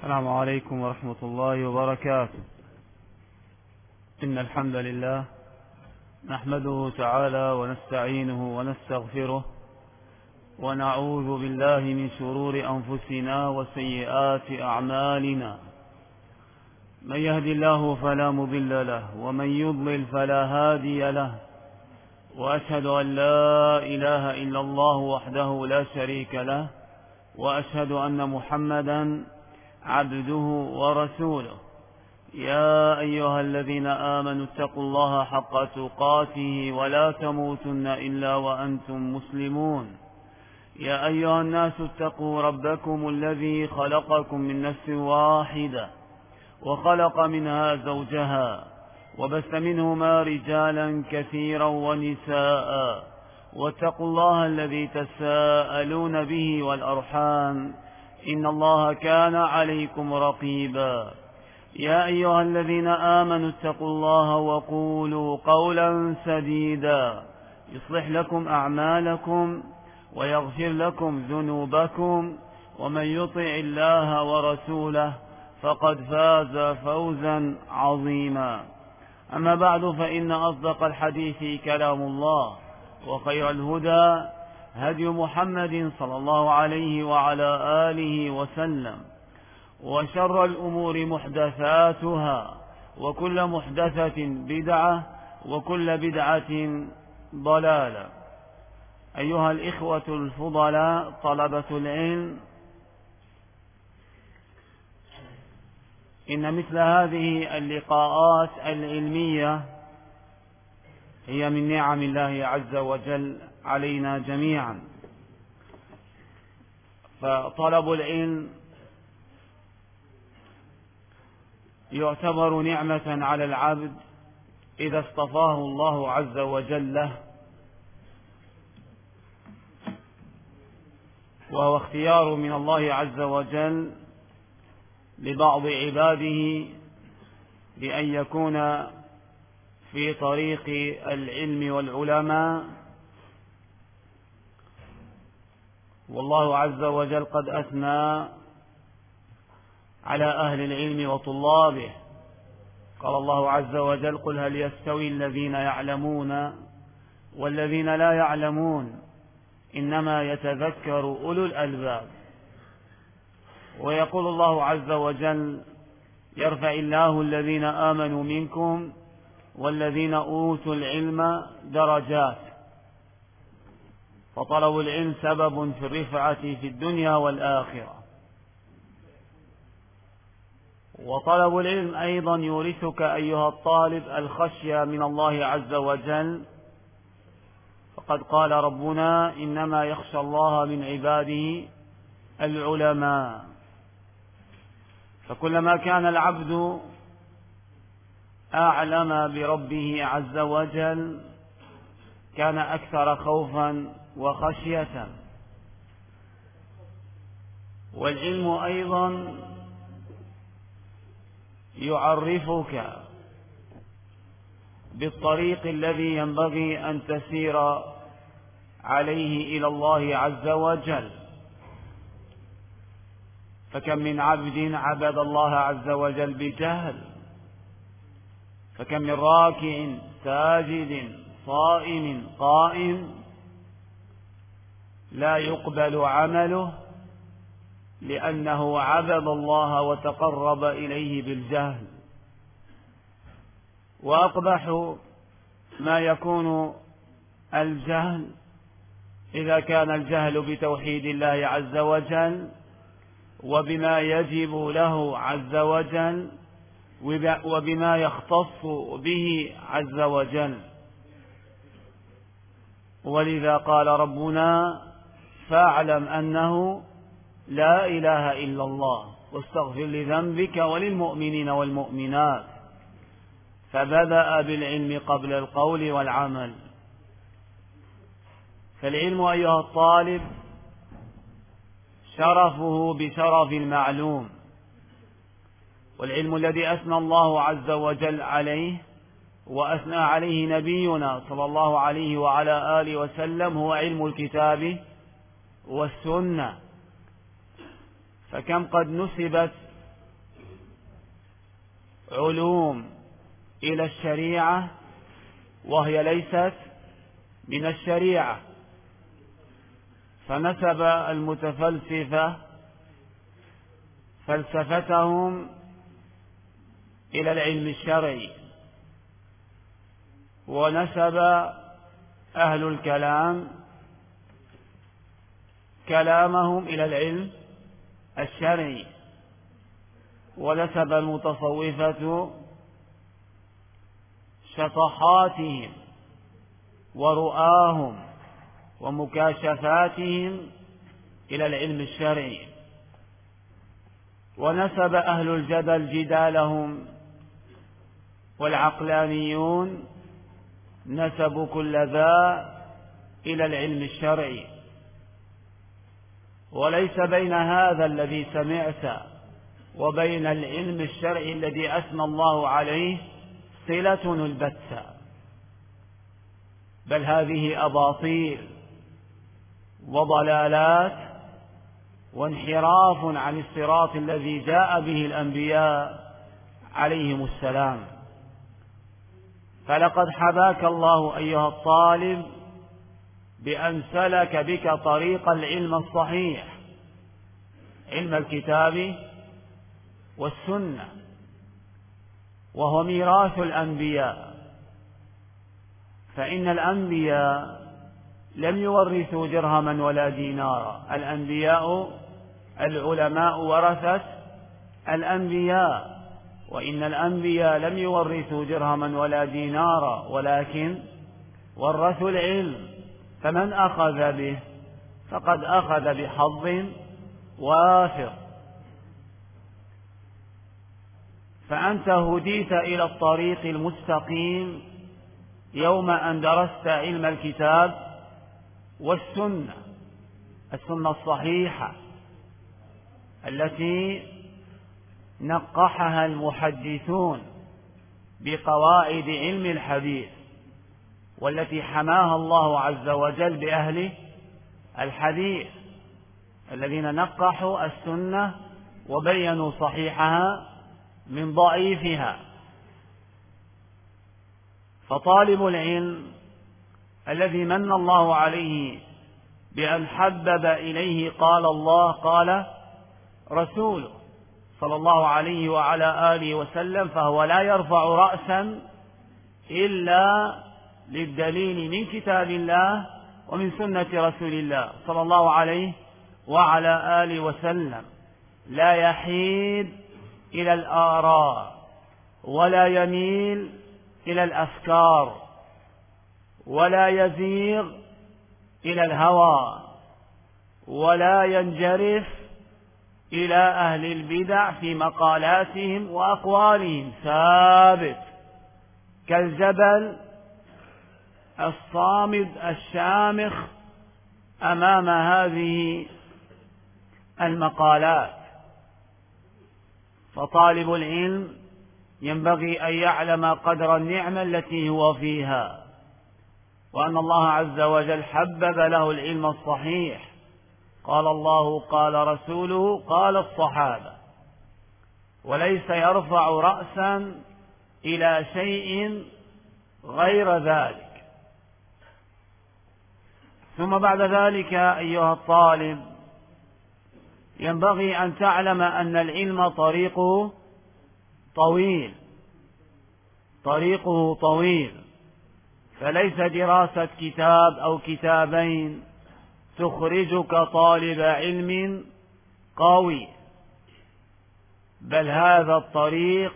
السلام عليكم ورحمة الله وبركاته. إن الحمد لله نحمده تعالى ونستعينه ونستغفره ونعوذ بالله من شرور أنفسنا وسيئات أعمالنا. من يهدي الله فلا مضل له ومن يضلل فلا هادي له، وأشهد أن لا إله إلا الله وحده لا شريك له، وأشهد أن محمدا عبده ورسوله. يا أيها الذين آمنوا اتقوا الله حق تقاته ولا تموتن إلا وأنتم مسلمون. يا أيها الناس اتقوا ربكم الذي خلقكم من نفس واحدة وخلق منها زوجها وبث منهما رجالا كثيرا ونساء، واتقوا الله الذي تساءلون به والأرحام إن الله كان عليكم رقيبا. يا أيها الذين آمنوا اتقوا الله وقولوا قولا سديدا يصلح لكم أعمالكم ويغفر لكم ذنوبكم، ومن يطع الله ورسوله فقد فاز فوزا عظيما. أما بعد، فإن أصدق الحديث كلام الله، وخير الهدى هدي محمد صلى الله عليه وعلى آله وسلم، وشر الأمور محدثاتها، وكل محدثة بدعة، وكل بدعة ضلالة. أيها الإخوة الفضلاء طلبة العلم، إن مثل هذه اللقاءات العلمية هي من نعم الله عز وجل علينا جميعا. فطلب العلم يعتبر نعمة على العبد إذا اصطفاه الله عز وجل له، وهو اختيار من الله عز وجل لبعض عباده بأن يكون في طريق العلم والعلماء. والله عز وجل قد أثنى على أهل العلم وطلابه. قال الله عز وجل: قل هل يستوي الذين يعلمون والذين لا يعلمون إنما يتذكر أولو الألباب. ويقول الله عز وجل: يرفع الله الذين آمنوا منكم والذين أوتوا العلم درجات. فطلب العلم سبب في الرفعة في الدنيا والآخرة. وطلب العلم أيضا يورثك أيها الطالب الخشية من الله عز وجل، فقد قال ربنا: إنما يخشى الله من عباده العلماء. فكلما كان العبد أعلم بربه عز وجل كان أكثر خوفا وخشية. والعلم أيضا يعرفك بالطريق الذي ينبغي أن تسير عليه إلى الله عز وجل. فكم من عبد عبد الله عز وجل بجهل، فكم من راكع ساجد صائم قائم لا يقبل عمله لأنه عبد الله وتقرب إليه بالجهل. وأقبح ما يكون الجهل إذا كان الجهل بتوحيد الله عز وجل وبما يجب له عز وجل وبما يختص به عز وجل. ولذا قال ربنا: فاعلم أنه لا إله إلا الله واستغفر لذنبك وللمؤمنين والمؤمنات. فبدأ بالعلم قبل القول والعمل. فالعلم أيها الطالب شرفه بشرف المعلوم، والعلم الذي أثنى الله عز وجل عليه وأثنى عليه نبينا صلى الله عليه وعلى آله وسلم هو علم الكتاب والسنة. فكم قد نسبت علوم إلى الشريعة وهي ليست من الشريعة، فنسب المتفلسفة فلسفتهم إلى العلم الشرعي، ونسب أهل الكلام كلامهم إلى العلم الشرعي، ونسب المتصوفة شطحاتهم ورؤاهم ومكاشفاتهم إلى العلم الشرعي، ونسب أهل الجدل جدالهم، والعقلانيون نسبوا كل ذا إلى العلم الشرعي. وليس بين هذا الذي سمعت وبين العلم الشرعي الذي أثنى الله عليه صلة البتة، بل هذه أباطيل وضلالات وانحراف عن الصراط الذي جاء به الأنبياء عليهم السلام. فلقد حباك الله أيها الطالب بأن سلك بك طريق العلم الصحيح، علم الكتاب والسنة، وهو ميراث الأنبياء، فإن الأنبياء لم يورثوا درهما ولا دينارا. الأنبياء العلماء ورثة الأنبياء، وإن الأنبياء لم يورثوا درهما ولا دينارا، ولكن ورثوا العلم، فمن أخذ به فقد أخذ بحظ وافر. فأنت هديت إلى الطريق المستقيم يوم أن درست علم الكتاب والسنة، السنة الصحيحة التي نقحها المحدثون بقواعد علم الحديث، والتي حماها الله عز وجل بأهل الحديث الذين نقحوا السنة وبينوا صحيحها من ضعيفها. فطالب العلم الذي من الله عليه بأن حبب إليه قال الله قال رسوله صلى الله عليه وعلى آله وسلم، فهو لا يرفع رأسا إلا للدليل من كتاب الله ومن سنة رسول الله صلى الله عليه وعلى آله وسلم، لا يحيد إلى الآراء ولا يميل إلى الأفكار ولا يزيغ إلى الهوى ولا ينجرف إلى أهل البدع في مقالاتهم وأقوالهم، ثابت كالجبل الصامد الشامخ أمام هذه المقالات. فطالب العلم ينبغي أن يعلم قدر النعمة التي هو فيها، وأن الله عز وجل حبب له العلم الصحيح، قال الله قال رسوله قال الصحابة، وليس يرفع رأسا إلى شيء غير ذلك. ثم بعد ذلك أيها الطالب ينبغي أن تعلم أن العلم طريقه طويل، فليس دراسة كتاب أو كتابين تخرجك طالب علم قوي، بل هذا الطريق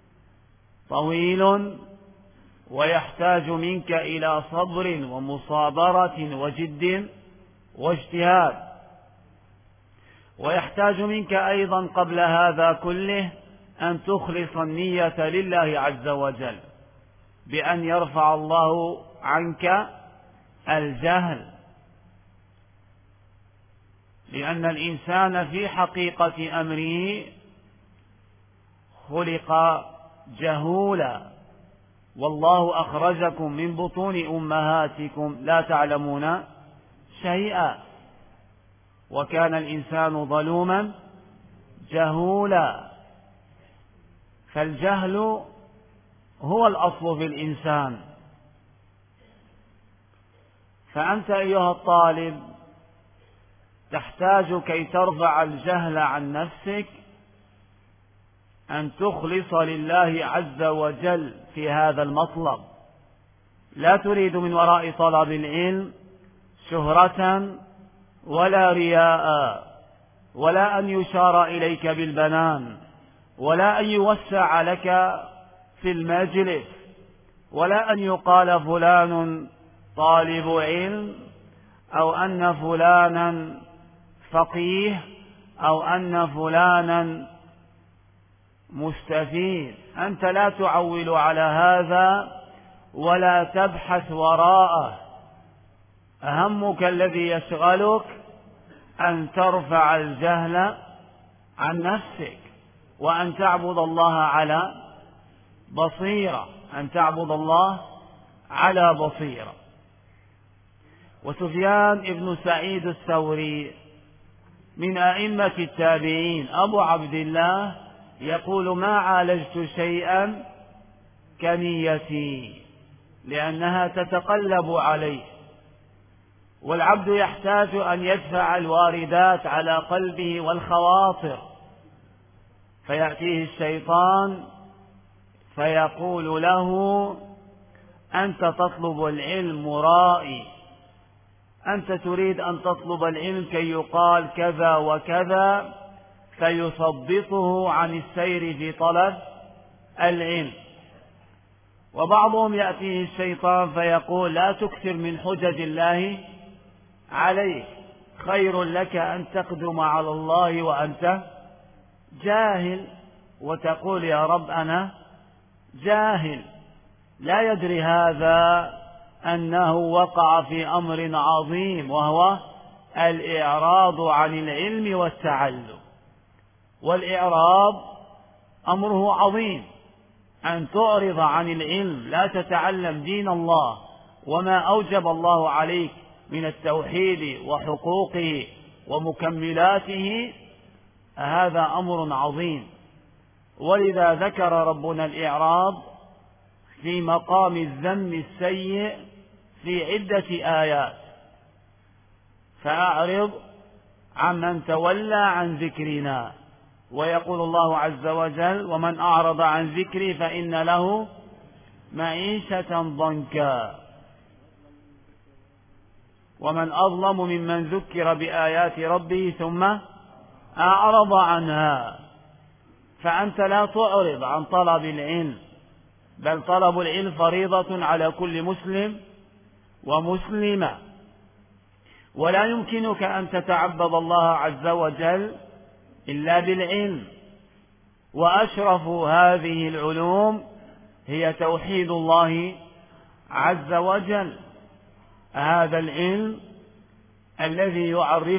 طويل ويحتاج منك إلى صبر ومصابرة وجد واجتهاد، ويحتاج منك أيضا قبل هذا كله أن تخلص النية لله عز وجل بأن يرفع الله عنك الجهل، لأن الإنسان في حقيقة أمره خلق جهولا، والله أخرجكم من بطون أمهاتكم لا تعلمون شيئا، وكان الإنسان ظلوما جهولا. فالجهل هو الأصل في الإنسان. فأنت أيها الطالب تحتاج كي ترفع الجهل عن نفسك أن تخلص لله عز وجل في هذا المطلب. لا تريد من وراء طلب العلم شهرة ولا رياء، ولا أن يشار إليك بالبنان، ولا أن يوسع لك في المجلس، ولا أن يقال فلان طالب علم، أو أن فلانا فقيه، أو أن فلانا مستفيد. أنت لا تعول على هذا ولا تبحث وراءه. أهمك الذي يشغلك أن ترفع الجهل عن نفسك، وأن تعبد الله على بصيرة، أن تعبد الله على بصيرة. وسفيان بن سعيد الثوري من أئمة التابعين أبو عبد الله يقول: ما عالجت شيئا كنيتي، لأنها تتقلب عليه، والعبد يحتاج أن يدفع الواردات على قلبه والخواطر، فيأتيه الشيطان فيقول له: أنت تطلب العلم مرائي، أنت تريد أن تطلب العلم كي يقال كذا وكذا، فيثبطه عن السير في طلب العلم. وبعضهم يأتيه الشيطان فيقول: لا تكثر من حجج الله عليك، خير لك أن تقدم على الله وأنت جاهل، وتقول: يا رب أنا جاهل. لا يدري هذا أنه وقع في أمر عظيم، وهو الإعراض عن العلم والتعلم. والإعراض أمره عظيم، أن تعرض عن العلم، لا تتعلم دين الله وما أوجب الله عليك من التوحيد وحقوقه ومكملاته، هذا أمر عظيم. ولذا ذكر ربنا الإعراض في مقام الذم السيء في عدة آيات: فأعرض عمن تولى عن ذكرنا. ويقول الله عز وجل: ومن أعرض عن ذكري فإن له معيشة ضنكا. ومن أظلم ممن ذكر بآيات ربه ثم أعرض عنها. فأنت لا تعرض عن طلب العلم، بل طلب العلم فريضة على كل مسلم ومسلمة، ولا يمكنك أن تتعبد الله عز وجل إلا بالعلم. وأشرف هذه العلوم هي توحيد الله عز وجل، هذا العلم الذي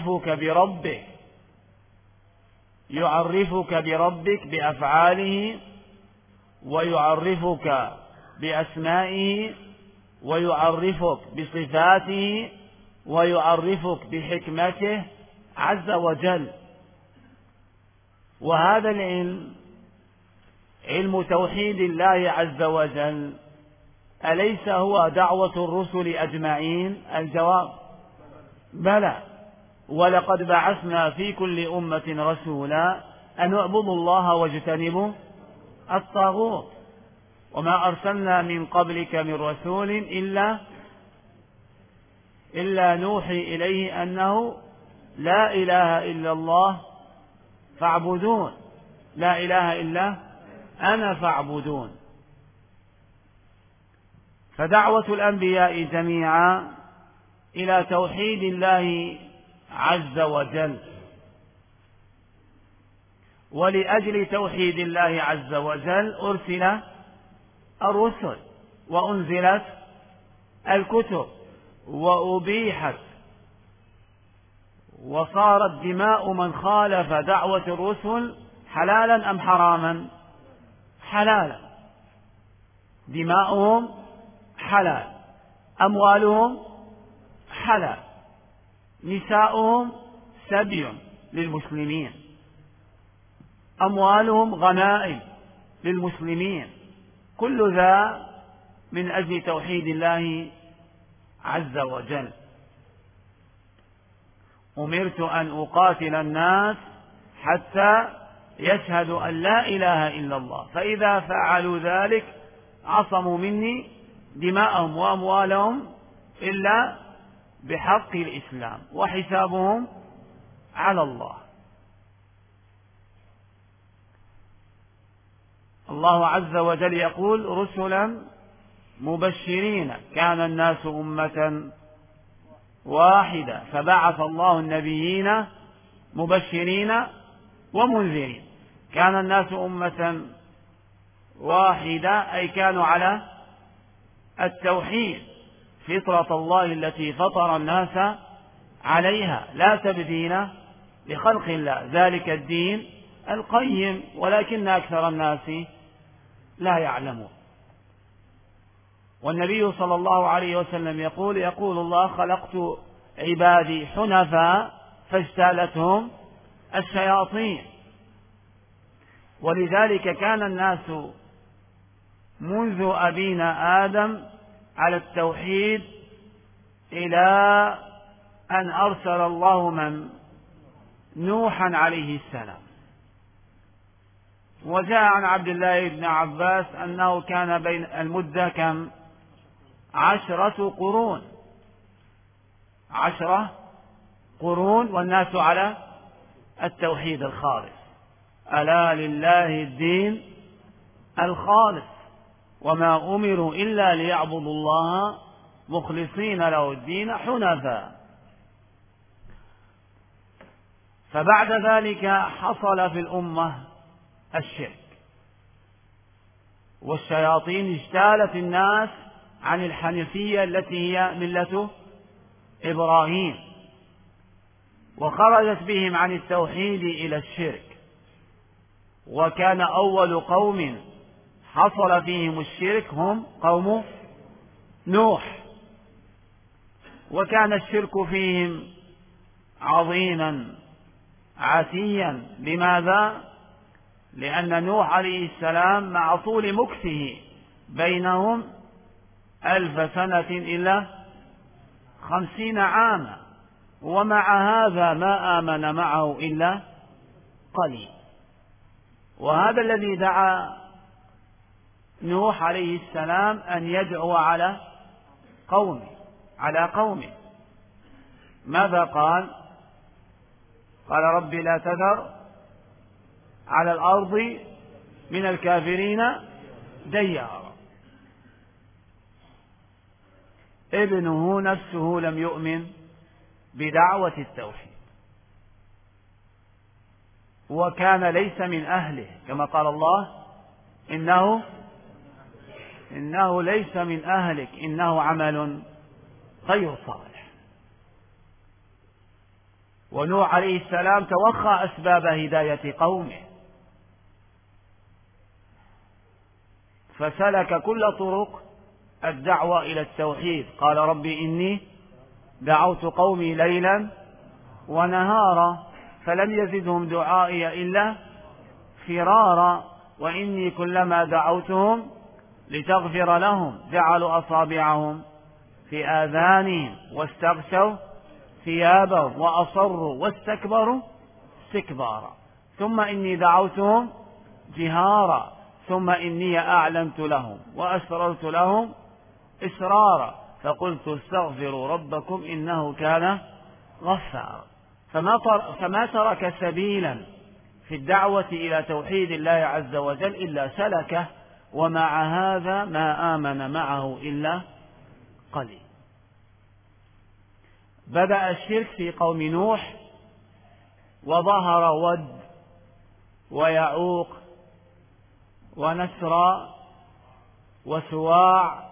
يعرفك بربك بأفعاله، ويعرفك بأسمائه، ويعرفك بصفاته، ويعرفك بحكمته عز وجل. وهذا العلم علم توحيد الله عز وجل، أليس هو دعوة الرسل أجمعين؟ الجواب: بلى. ولقد بعثنا في كل أمة رسولا أن اعبدوا الله واجتنبوا الطاغوت، وما أرسلنا من قبلك من رسول إلا نوحي إليه أنه لا إله إلا الله فاعبدون، لا إله إلا أنا فاعبدون. فدعوة الأنبياء جميعا إلى توحيد الله عز وجل. ولأجل توحيد الله عز وجل أرسل الرسل، وأنزلت الكتب، وأبيحت، وصارت دماء من خالف دعوة الرسل حلالا أم حراما؟ حلالا. دماؤهم حلال، أموالهم حلال، نساؤهم سبي للمسلمين، أموالهم غنائم للمسلمين، كل ذا من أجل توحيد الله عز وجل. أمرت أن أقاتل الناس حتى يشهدوا أن لا إله إلا الله، فإذا فعلوا ذلك عصموا مني دماءهم وأموالهم إلا بحق الإسلام وحسابهم على الله. الله عز وجل يقول: رسلا مبشرين، كان الناس أمة واحدة فبعث الله النبيين مبشرين ومنذرين. كان الناس أمة واحدة أي كانوا على التوحيد، فطرة الله التي فطر الناس عليها، لا تبديل لخلق الله، ذلك الدين القيم، ولكن أكثر الناس لا يعلمون. والنبي صلى الله عليه وسلم يقول الله: خلقت عبادي حنفاء فاجتالتهم الشياطين. ولذلك كان الناس منذ أبينا آدم على التوحيد إلى أن أرسل الله من نوحا عليه السلام. وجاء عن عبد الله بن عباس أنه كان بين المدة كم 10 قرون، 10 قرون، والناس على التوحيد الخالص. ألا لله الدين الخالص وما أمروا إلا ليعبدوا الله مخلصين له الدين حنفاء. فبعد ذلك حصل في الأمة الشرك، والشياطين اجتالت الناس عن الحنيفية التي هي ملة إبراهيم، وخرجت بهم عن التوحيد إلى الشرك. وكان أول قوم حصل فيهم الشرك هم قوم نوح، وكان الشرك فيهم عظيما عتيا. لماذا؟ لأن نوح عليه السلام مع طول مكثه بينهم 1000 سنة إلا 50 عاما، ومع هذا ما آمن معه إلا قليل. وهذا الذي دعا نوح عليه السلام أن يدعو على قومه. ماذا قال؟ قال: رب لا تذر على الأرض من الكافرين ديارا. ابنه نفسه لم يؤمن بدعوة التوحيد، وكان ليس من أهله، كما قال الله: إنه ليس من أهلك إنه عمل غير صالح. ونوح عليه السلام توخى أسباب هداية قومه، فسلك كل طرق الدعوة إلى التوحيد. قال: رب إني دعوت قومي ليلا ونهارا فلم يزدهم دعائي إلا فرارا، وإني كلما دعوتهم لتغفر لهم جعلوا أصابعهم في آذانهم واستغشوا ثيابهم وأصروا واستكبروا استكبارا، ثم إني دعوتهم جهارا ثم إني أعلنت لهم وأسررت لهم إسرارا فقلت استغفروا ربكم إنه كان غفارا. فما ترك سبيلا في الدعوة إلى توحيد الله عز وجل إلا سلكه، ومع هذا ما آمن معه إلا قليل. بدأ الشرك في قوم نوح، وظهر ود ويعوق ونسرى وسواع،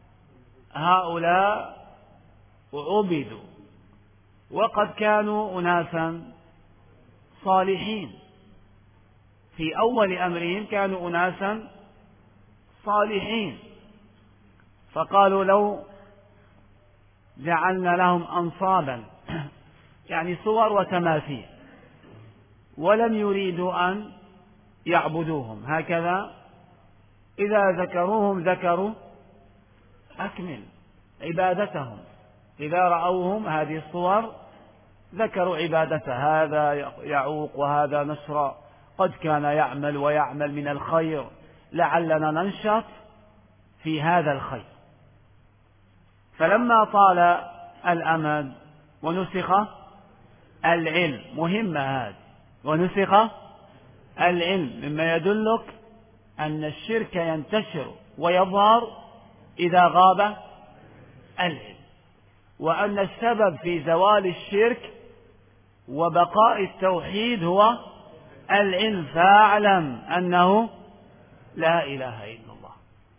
هؤلاء عبدوا، وقد كانوا أناسا صالحين في أول أمرهم، كانوا أناسا صالحين، فقالوا لو جعلنا لهم أنصابا يعني صور وتماثيل ولم يريدوا أن يعبدوهم، هكذا إذا ذكروهم ذكروا أكمل عبادتهم، إذا رأوهم هذه الصور ذكروا عبادته، هذا يعوق وهذا نسرى، قد كان يعمل ويعمل من الخير، لعلنا ننشط في هذا الخير. فلما طال الأمد ونسخ العلم، مهمة هذه، ونسخ العلم، مما يدلك أن الشرك ينتشر ويظهر إذا غاب العلم، وأن السبب في زوال الشرك وبقاء التوحيد هو العلم، فاعلم أنه لا إله إلا الله.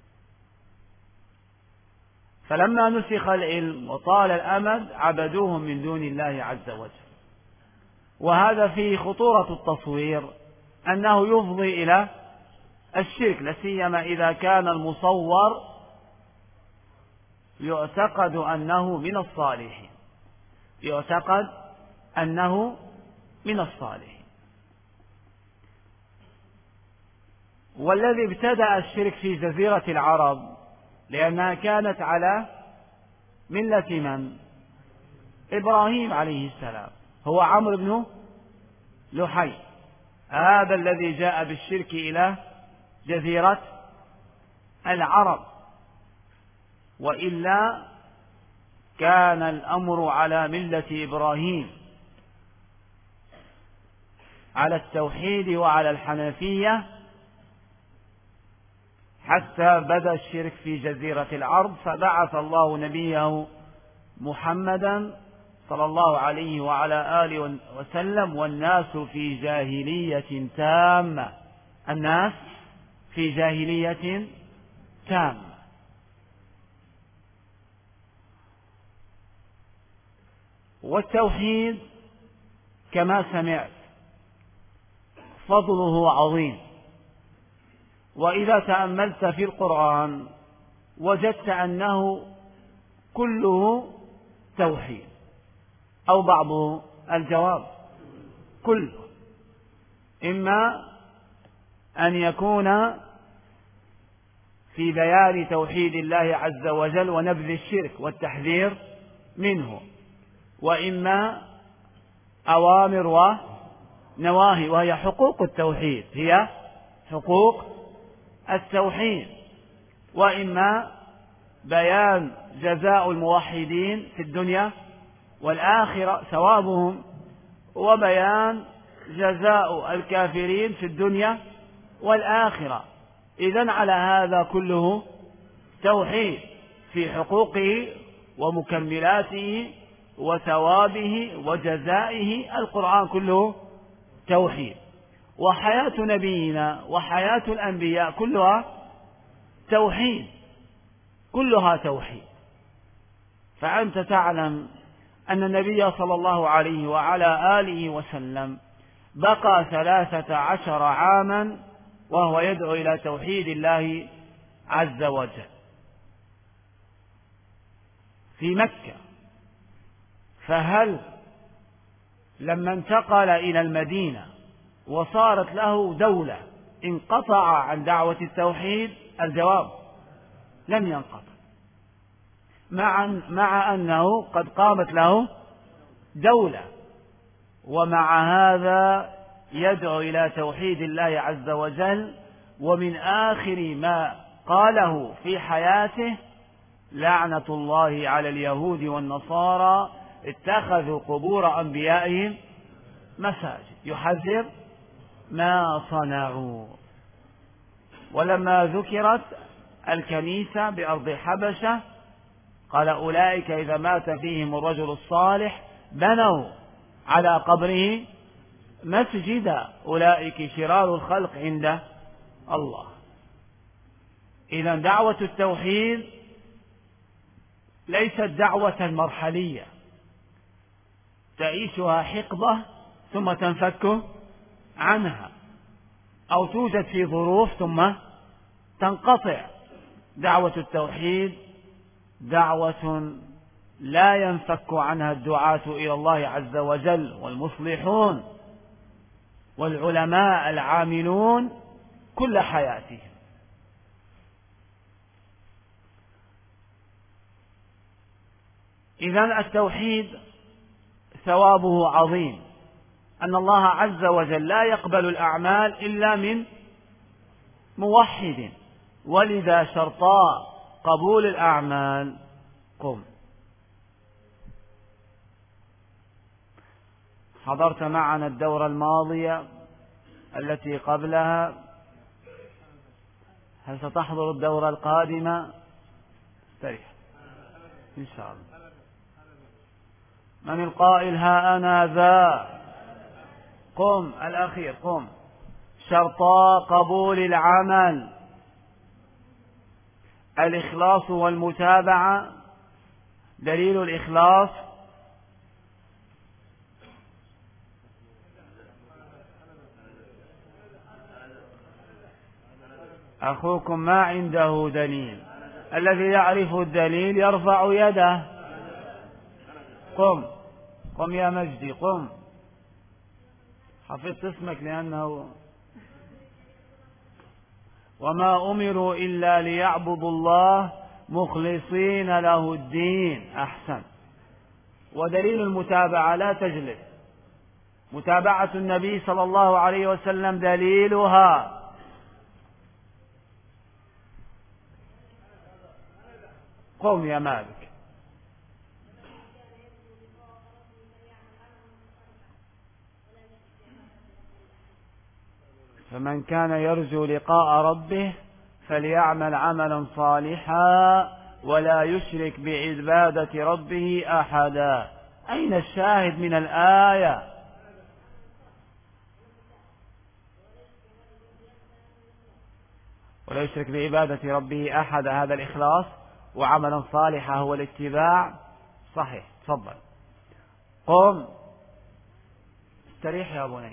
فلما نسخ العلم وطال الأمد عبدوهم من دون الله عز وجل. وهذا فيه خطورة التصوير، أنه يفضي إلى الشرك، لسيما إذا كان المصور يعتقد أنه من الصالحين، يعتقد أنه من الصالحين. والذي ابتدأ الشرك في جزيرة العرب، لأنها كانت على ملة من؟ إبراهيم عليه السلام، هو عمرو بن لحي، هذا الذي جاء بالشرك إلى جزيرة العرب، وإلا كان الأمر على ملة إبراهيم، على التوحيد وعلى الحنفية، حتى بدا الشرك في جزيرة العرب، فبعث الله نبيه محمدا صلى الله عليه وعلى آله وسلم، والناس في جاهلية تامة، الناس في جاهلية تامة. والتوحيد كما سمعت فضله عظيم، وإذا تأملت في القرآن وجدت أنه كله توحيد أو بعضه، الجواب كله، إما أن يكون في بيان توحيد الله عز وجل ونبذ الشرك والتحذير منه، وإما أوامر ونواهي، وهي حقوق التوحيد، هي حقوق التوحيد، وإما بيان جزاء الموحدين في الدنيا والآخرة ثوابهم، وبيان جزاء الكافرين في الدنيا والآخرة. إذن على هذا كله توحيد في حقوقه ومكملاته وثوابه وجزائه، القرآن كله توحيد. وحياة نبينا وحياة الأنبياء كلها توحيد، كلها توحيد. فأنت تعلم أن النبي صلى الله عليه وعلى آله وسلم بقى 13 عاما وهو يدعو إلى توحيد الله عز وجل في مكة. فهل لما انتقل إلى المدينة وصارت له دولة انقطع عن دعوة التوحيد؟ الجواب لم ينقطع، مع أنه قد قامت له دولة، ومع هذا يدعو إلى توحيد الله عز وجل. ومن آخر ما قاله في حياته: لعنة الله على اليهود والنصارى اتخذوا قبور أنبيائهم مساجد، يحذر ما صنعوا. ولما ذكرت الكنيسة بأرض حبشة قال: أولئك إذا مات فيهم الرجل الصالح بنوا على قبره مسجدا، أولئك شرار الخلق عند الله. إذا دعوة التوحيد ليست دعوة مرحلية تعيشها حقبة ثم تنفك عنها، أو توجد في ظروف ثم تنقطع. دعوة التوحيد دعوة لا ينفك عنها الدعاة إلى الله عز وجل والمصلحون والعلماء العاملون كل حياتهم. إذن التوحيد ثوابه عظيم، أن الله عز وجل لا يقبل الأعمال إلا من موحد، ولذا شرطا قبول الأعمال. قم. حضرت معنا الدورة الماضية التي قبلها، هل ستحضر الدورة القادمة؟ استريح إن شاء الله. من القائل ها أنا ذا؟ قم. الأخير قم. شرطا قبول العمل: الإخلاص والمتابعة. دليل الإخلاص: أخوكم ما عنده دليل، الذي يعرف الدليل يرفع يده. قم. قم يا مجدي قم. حفظت اسمك لأنه وما أمروا إلا ليعبدوا الله مخلصين له الدين. أحسن. ودليل المتابعة: لا تجلس. متابعة النبي صلى الله عليه وسلم دليلها: قم يا مالك. فمن كان يرجو لقاء ربه فليعمل عملا صالحا ولا يشرك بعبادة ربه أحدا. أين الشاهد من الآية؟ ولا يشرك بعبادة ربه أحدا، هذا الإخلاص، وعملا صالحا هو الاتباع. صحيح. تفضل. قم. استريح يا بني.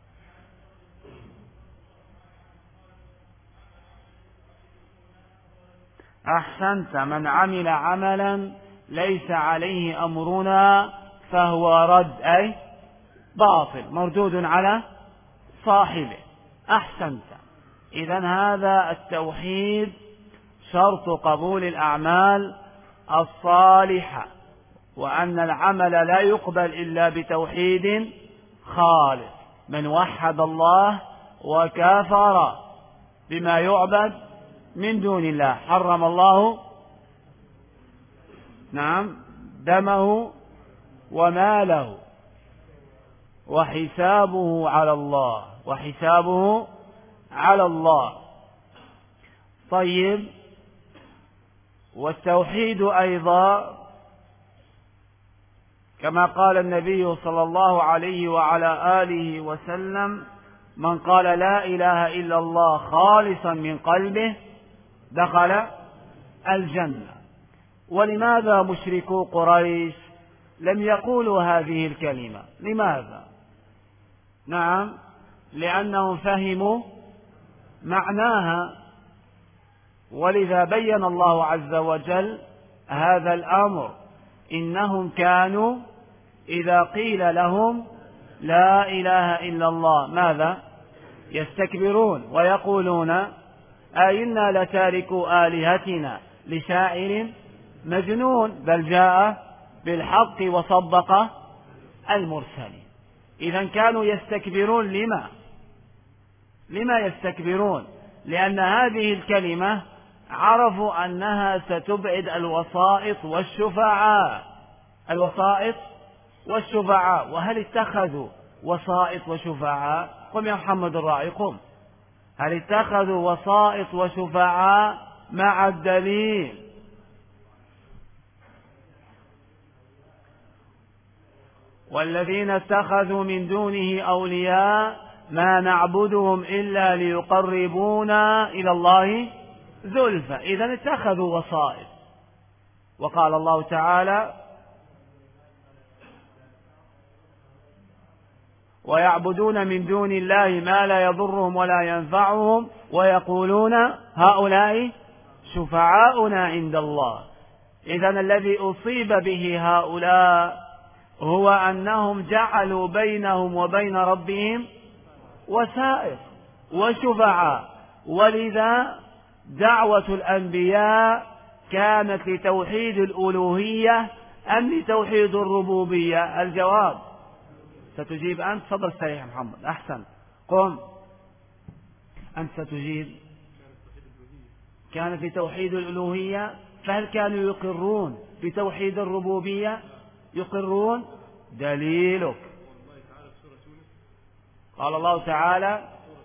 أحسنت. من عمل عملا ليس عليه أمرنا فهو رد، أي باطل، مردود على صاحبه. أحسنت. إذن هذا التوحيد شرط قبول الأعمال الصالحة، وأن العمل لا يقبل إلا بتوحيد خالص. من وحد الله وكفر بما يعبد من دون الله حرم الله دمه وماله وحسابه على الله، وحسابه على الله. طيب، والتوحيد أيضا كما قال النبي صلى الله عليه وعلى آله وسلم: من قال لا إله إلا الله خالصا من قلبه دخل الجنة. ولماذا مشركو قريش لم يقولوا هذه الكلمة؟ لماذا؟ لأنهم فهموا معناها، ولذا بين الله عز وجل هذا الأمر: إنهم كانوا إذا قيل لهم لا إله إلا الله ماذا؟ يستكبرون ويقولون أئنا لتاركوا آلهتنا لشاعر مجنون بل جاء بالحق وصدق المرسلين. إذن كانوا يستكبرون. لما يستكبرون؟ لأن هذه الكلمة عرفوا أنها ستبعد الوسائط والشفعاء. وهل اتخذوا وسائط وشفعاء؟ قم يا محمد الراعي قم. هل اتخذوا وسائط وشفعاء مع الدليل؟ والذين اتخذوا من دونه أولياء ما نعبدهم إلا ليقربونا إلى الله زلفى. إذن اتخذوا وسائط. وقال الله تعالى: ويعبدون من دون الله ما لا يضرهم ولا ينفعهم ويقولون هؤلاء شفعاؤنا عند الله. إذن الذي أصيب به هؤلاء هو أنهم جعلوا بينهم وبين ربهم وسائط وشفعاء. ولذا دعوة الأنبياء كانت لتوحيد الألوهية أم لتوحيد الربوبية؟ الجواب ستجيب أنت. تفضل استريح يا محمد. أحسن، قم. أنت ستجيب كانت لتوحيد الألوهية. فهل كانوا يقرون بتوحيد الربوبية؟ يقرون. دليلك قال الله تعالى: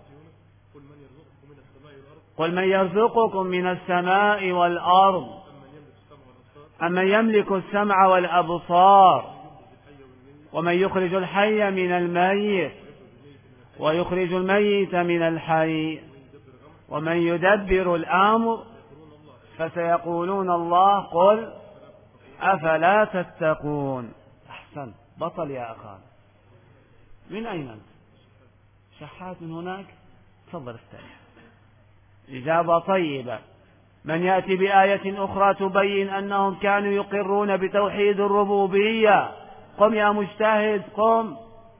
قل من يرزقكم من السماء والأرض أمن يملك السمع والأبصار ومن يخرج الحي من الميت ويخرج الميت من الحي ومن يدبر الأمر فسيقولون الله. قل أفلا تتقون. أحسن، بطل يا أخان. من أين أنت؟ شحات من هناك. تفضل استريح. إجابة طيبة. من يأتي بآية أخرى تبين أنهم كانوا يقرون بتوحيد الربوبية؟ قم يا مجتهد، قم.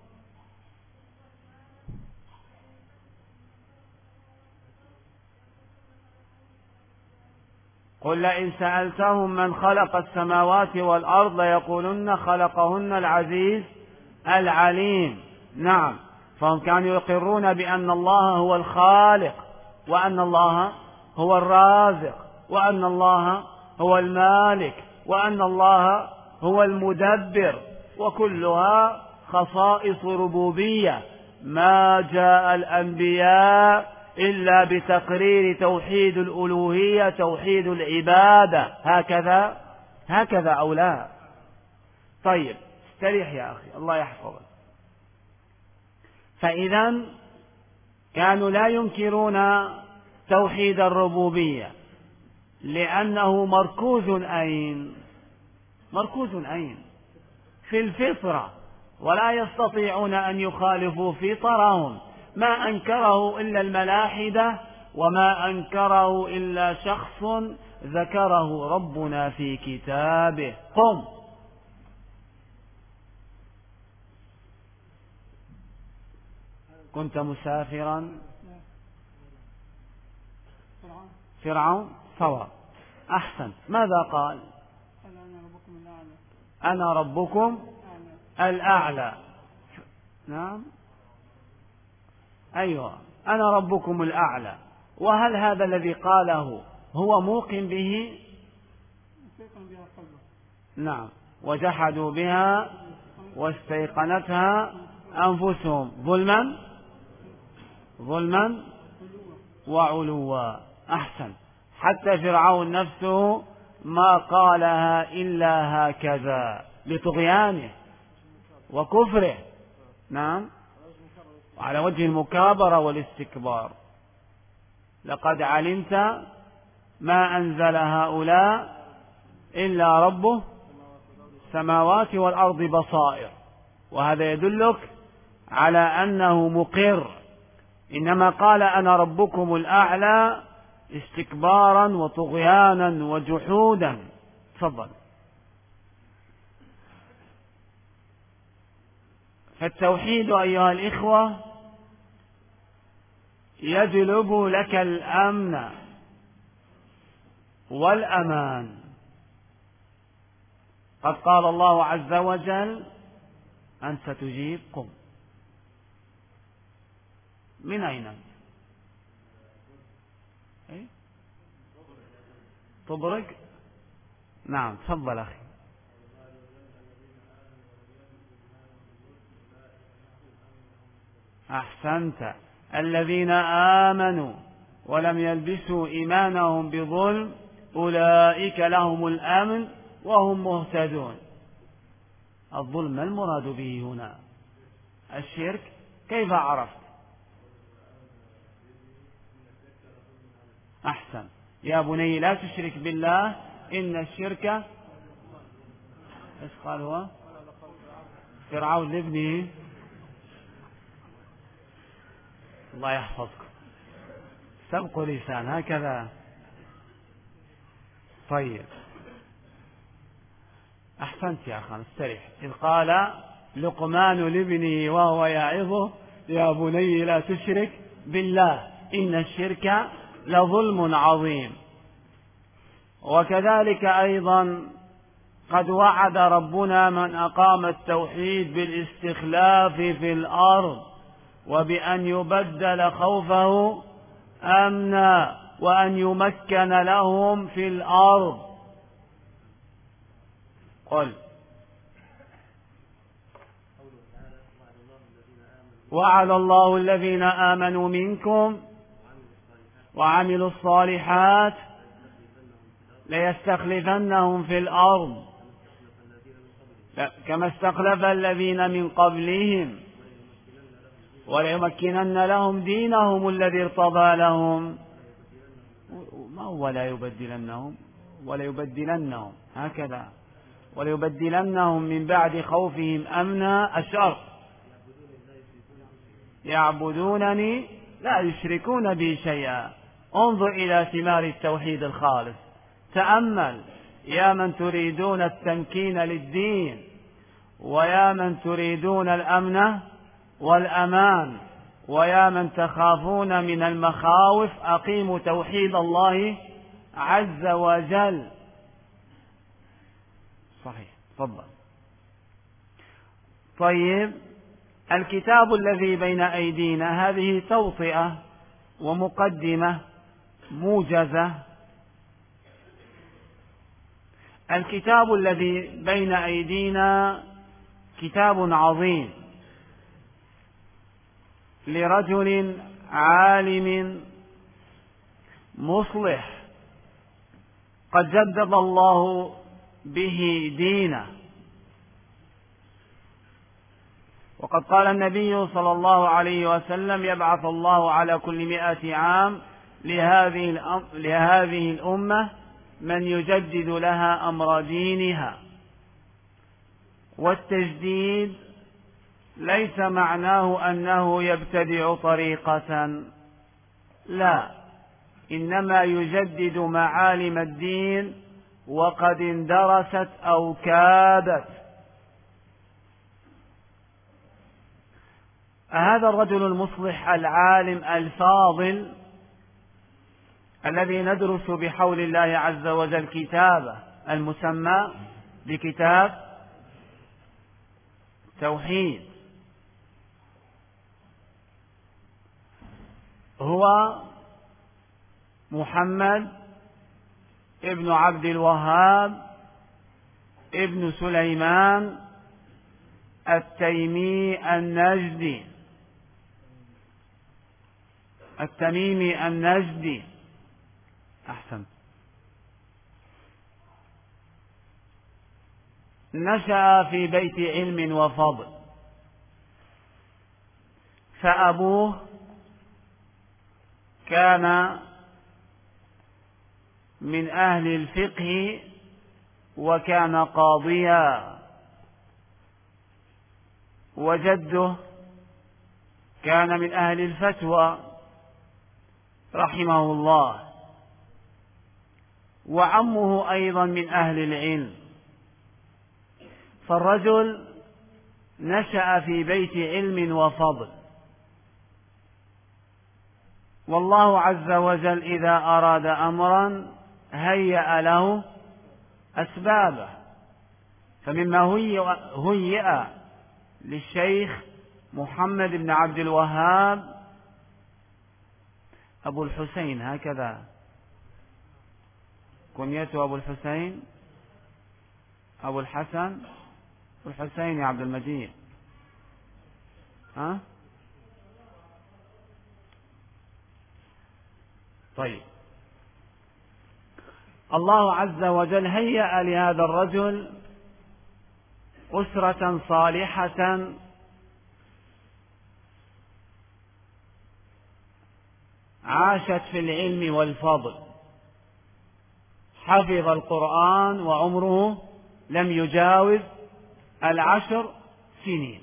قل لئن سألتهم من خلق السماوات والأرض ليقولن خلقهن العزيز العليم. نعم، فهم كانوا يقرون بأن الله هو الخالق، وأن الله هو الرازق، وأن الله هو المالك، وأن الله هو المدبر، وكلها خصائص ربوبية. ما جاء الأنبياء إلا بتقرير توحيد الألوهية، توحيد العبادة. هكذا أو لا؟ طيب استريح يا أخي، الله يحفظك. فإذا كانوا لا ينكرون توحيد الربوبية لأنه مركوز أين؟ في الفطرة، ولا يستطيعون أن يخالفوا فطرهم. ما أنكره إلا الملاحدة، وما أنكره إلا شخص ذكره ربنا في كتابه. قم. كنت مسافرا. فرعون صواب. أحسن. ماذا قال؟ أنا ربكم الأعلى. نعم، أيوة، أنا ربكم الأعلى. وهل هذا الذي قاله هو موقن به؟ نعم. وجحدوا بها واستيقنتها أنفسهم ظلما وعلوا. أحسن. حتى فرعون نفسه ما قالها إلا هكذا لطغيانه وكفره. نعم، وعلى وجه المكابرة والاستكبار. لقد علمت ما أنزل هؤلاء إلا رب السماوات والأرض بصائر. وهذا يدلك على أنه مقر، إنما قال أنا ربكم الأعلى استكبارا وطغيانا وجحودا. تفضل. فالتوحيد أيها الإخوة يجلب لك الأمن والأمان. قد قال الله عز وجل: أنت ستجيب. قم. من أين أنت؟ طبرق. نعم، تفضل أخي. أحسنت. الذين آمنوا ولم يلبسوا إيمانهم بظلم أولئك لهم الأمن وهم مهتدون. الظلم ما المراد به هنا؟ الشرك. كيف عرفت؟ أحسن. يا بني لا تشرك بالله إن الشرك. إيش قال هو؟ فرعون لابنه. الله يحفظكم. سبق لسان هكذا. طيب أحسنت يا أخي، استريح. إذ قال لقمان لابنه وهو يعظه: يا بني لا تشرك بالله إن الشرك لظلم عظيم. وكذلك أيضا قد وعد ربنا من أقام التوحيد بالاستخلاف في الأرض وبأن يبدل خوفه أمنا وأن يمكن لهم في الأرض. قل وعد الله الذين آمنوا منكم وعملوا الصالحات ليستخلفنهم في الأرض كما استخلف الذين من قبلهم وليمكنن لهم دينهم الذي ارتضى لهم. ما هو وليبدلنهم هكذا، وليبدلنهم من بعد خوفهم أمنا. الشرط يعبدونني لا يشركون بي شيئا. انظر إلى ثمار التوحيد الخالص. تأمل يا من تريدون التمكين للدين، ويا من تريدون الأمن والأمان، ويا من تخافون من المخاوف، أقيموا توحيد الله عز وجل. صحيح، تفضل. طيب، الكتاب الذي بين أيدينا هذه توطئة ومقدمة موجزة. الكتاب الذي بين أيدينا كتاب عظيم لرجل عالم مصلح قد جدد الله به دينه. وقد قال النبي صلى الله عليه وسلم: يبعث الله على كل 100 عام لهذه الأمة من يجدد لها أمر دينها. والتجديد ليس معناه أنه يبتدع طريقة، لا، إنما يجدد معالم الدين وقد اندرست أو كادت. هذا الرجل المصلح العالم الفاضل الذي ندرس بحول الله عز وجل كتابه المسمى بكتاب توحيد، هو محمد ابن عبد الوهاب ابن سليمان التيمي النجدي. أحسن. نشأ في بيت علم وفضل، فأبوه كان من أهل الفقه وكان قاضيا، وجده كان من أهل الفتوى رحمه الله، وعمه أيضا من أهل العلم. فالرجل نشأ في بيت علم وفضل، والله عز وجل إذا أراد أمرا هيأ له أسبابه. فمما هيئ للشيخ محمد بن عبد الوهاب أبو الحسين، هكذا كنيته أبو الحسين، أبو الحسن والحسين يا عبد المجيد. طيب، الله عز وجل هيأ لهذا الرجل أسرة صالحة عاشت في العلم والفضل. حفظ القرآن وعمره لم يجاوز 10 سنين،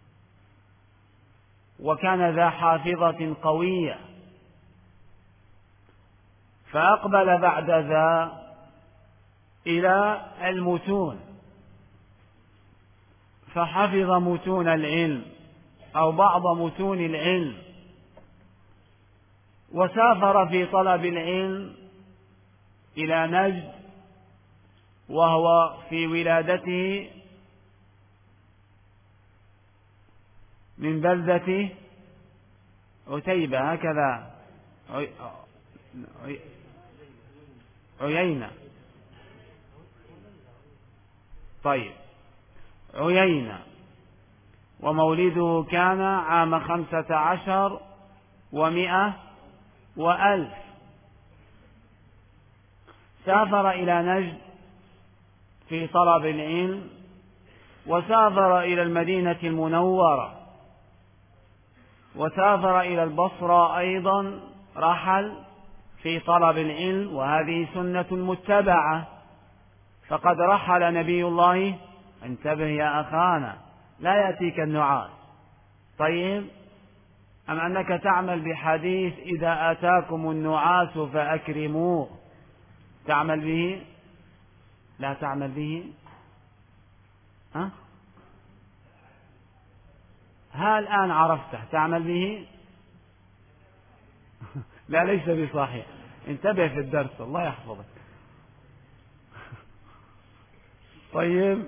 وكان ذا حافظة قوية. فأقبل بعد ذا إلى المتون، فحفظ متون العلم أو بعض متون العلم، وسافر في طلب العلم إلى نجد وهو في ولادته من بلدة عتيبة، هكذا عيينة. طيب، عيينة، ومولده كان عام 15 و100 و1000. سافر إلى نجد في طلب العلم، وسافر إلى المدينة المنورة، وسافر إلى البصرة أيضا، رحل في طلب العلم، وهذه سنة متبعة. فقد رحل نبي الله، انتبه يا أخانا لا يأتيك النعاس. طيب، أم أنك تعمل بحديث إذا أتاكم النعاس فأكرموه؟ تعمل به؟ لا تعمل به؟ ها الآن عرفته، تعمل به؟ لا، ليس بصحيح، انتبه في الدرس، الله يحفظك. طيب،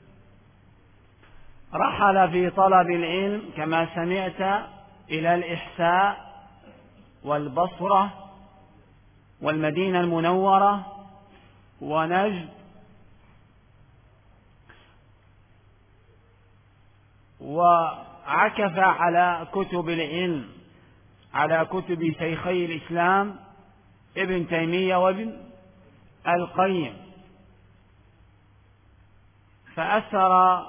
رحل في طلب العلم كما سمعت إلى الإحساء والبصرة والمدينة المنورة ونجد، وعكف على كتب العلم، على كتب شيخي الإسلام ابن تيمية وابن القيم، فأثر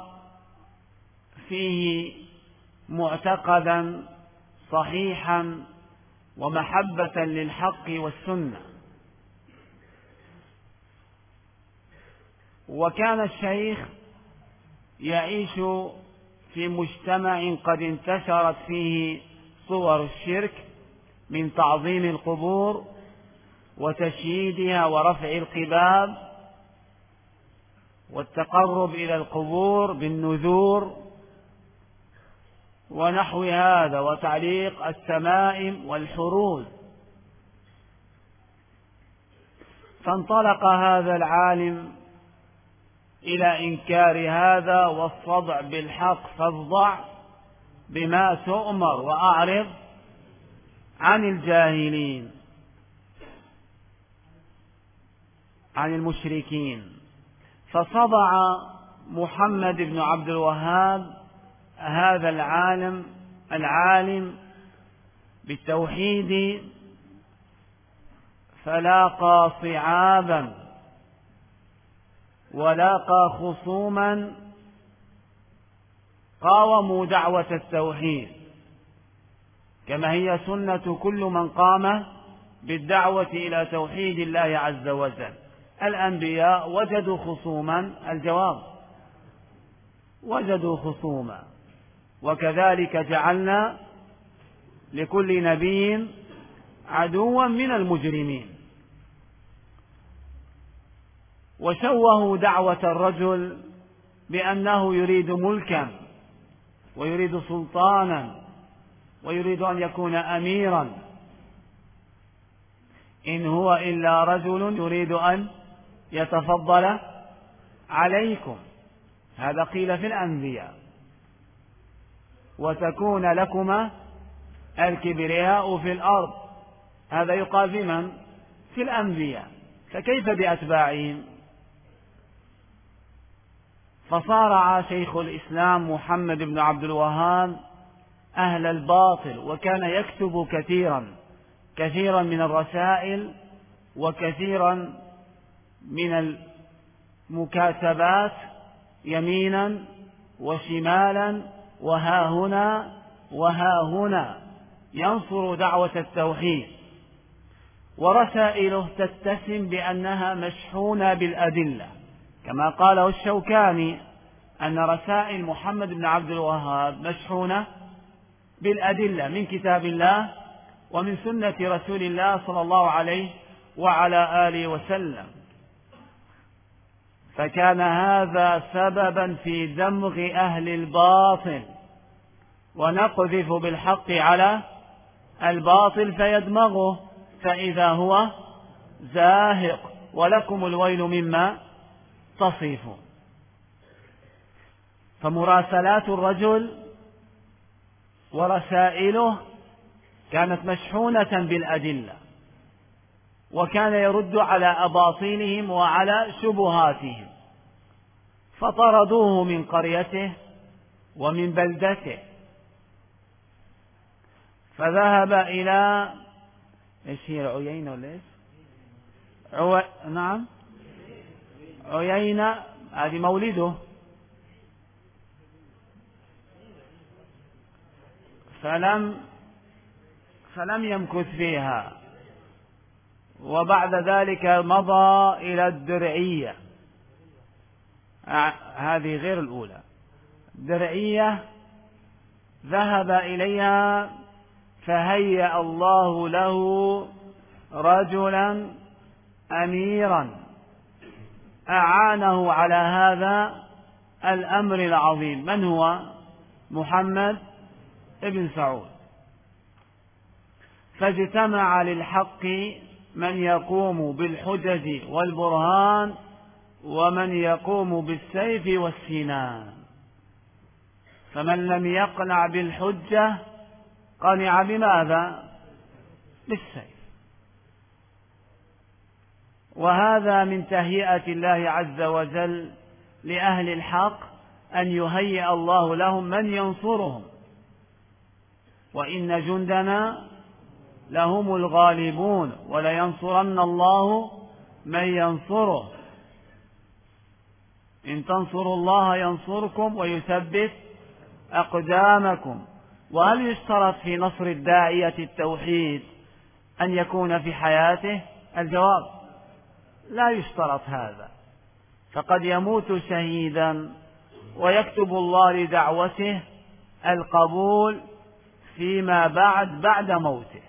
فيه معتقدا صحيحا ومحبة للحق والسنة. وكان الشيخ يعيش في مجتمع قد انتشرت فيه صور الشرك من تعظيم القبور وتشييدها ورفع القباب والتقرب إلى القبور بالنذور ونحو هذا، وتعليق التمائم والحروز. فانطلق هذا العالم إلى إنكار هذا والصدع بالحق، فاصدع بما تؤمر وأعرض عن الجاهلين، عن المشركين. فصدع محمد بن عبد الوهاب هذا العالم بالتوحيد، فلاقى صعابا ولاقى خصوما قاوموا دعوة التوحيد، كما هي سنة كل من قام بالدعوة إلى توحيد الله عز وجل. الأنبياء وجدوا خصوما، الجواب وجدوا خصوما، وكذلك جعلنا لكل نبي عدوا من المجرمين. وشوهوا دعوة الرجل بأنه يريد ملكا ويريد سلطانا ويريد أن يكون أميرا، إن هو إلا رجل يريد أن يتفضل عليكم. هذا قيل في الأنبياء، وتكون لكما الكبرياء في الأرض، هذا يقال في من؟ في الأنبياء، فكيف بأتباعهم؟ فصارع شيخ الإسلام محمد بن عبد الوهاب أهل الباطل، وكان يكتب كثيرا من الرسائل وكثيرا من المكاتبات يمينا وشمالا وها هنا وها هنا، ينصر دعوة التوحيد، ورسائله تتسم بأنها مشحونة بالأدلة، كما قاله الشوكاني أن رسائل محمد بن عبد الوهاب مشحونة بالأدلة من كتاب الله ومن سنة رسول الله صلى الله عليه وعلى آله وسلم. فكان هذا سببا في دمغ أهل الباطل، ونقذف بالحق على الباطل فيدمغه فإذا هو زاهق، ولكم الويل مما تصف. فمراسلات الرجل ورسائله كانت مشحونة بالأدلة، وكان يرد على أباطيلهم وعلى شبهاتهم، فطردوه من قريته ومن بلدته، فذهب إلى إيش هي عيينة ولا إيش؟ نعم عيينة، هذه مولده. فلم يمكث فيها، وبعد ذلك مضى إلى الدرعية. هذه غير الأولى. الدرعية ذهب إليها فهيأ الله له رجلا أميرا أعانه على هذا الأمر العظيم. من هو؟ محمد ابن سعود. فاجتمع للحق من يقوم بالحجج والبرهان ومن يقوم بالسيف والسنان. فمن لم يقنع بالحجة قنع بماذا؟ بالسيف. وهذا من تهيئة الله عز وجل لأهل الحق، أن يهيئ الله لهم من ينصرهم، وإن جندنا لهم الغالبون ولينصرن الله من ينصره. إن تنصروا الله ينصركم ويثبت أقدامكم. وهل يشترط في نصر الداعية التوحيد أن يكون في حياته؟ الجواب لا يشترط هذا، فقد يموت شهيدا ويكتب الله لدعوته القبول فيما بعد موته.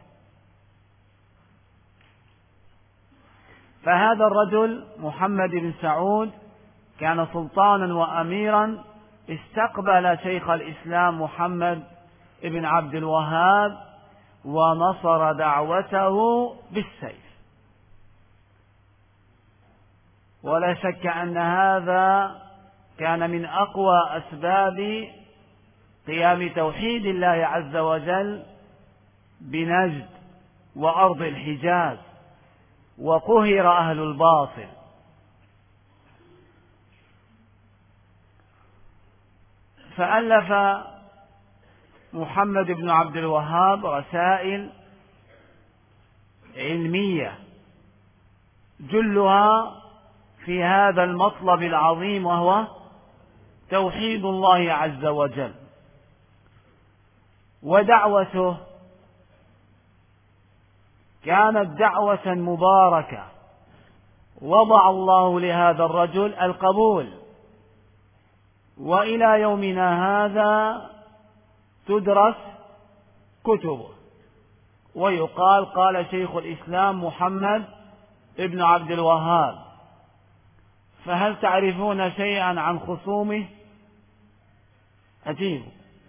فهذا الرجل محمد بن سعود كان سلطانا وأميرا، استقبل شيخ الإسلام محمد بن عبد الوهاب ونصر دعوته بالسيف. ولا شك أن هذا كان من أقوى أسباب قيام توحيد الله عز وجل بنجد وأرض الحجاز، وقهر أهل الباطل. فألف محمد بن عبد الوهاب رسائل علمية جلها في هذا المطلب العظيم، وهو توحيد الله عز وجل. ودعوته كانت دعوة مباركة، وضع الله لهذا الرجل القبول، وإلى يومنا هذا تدرس كتبه، ويقال قال شيخ الإسلام محمد ابن عبد الوهاب. فهل تعرفون شيئا عن خصومه؟ أجيب.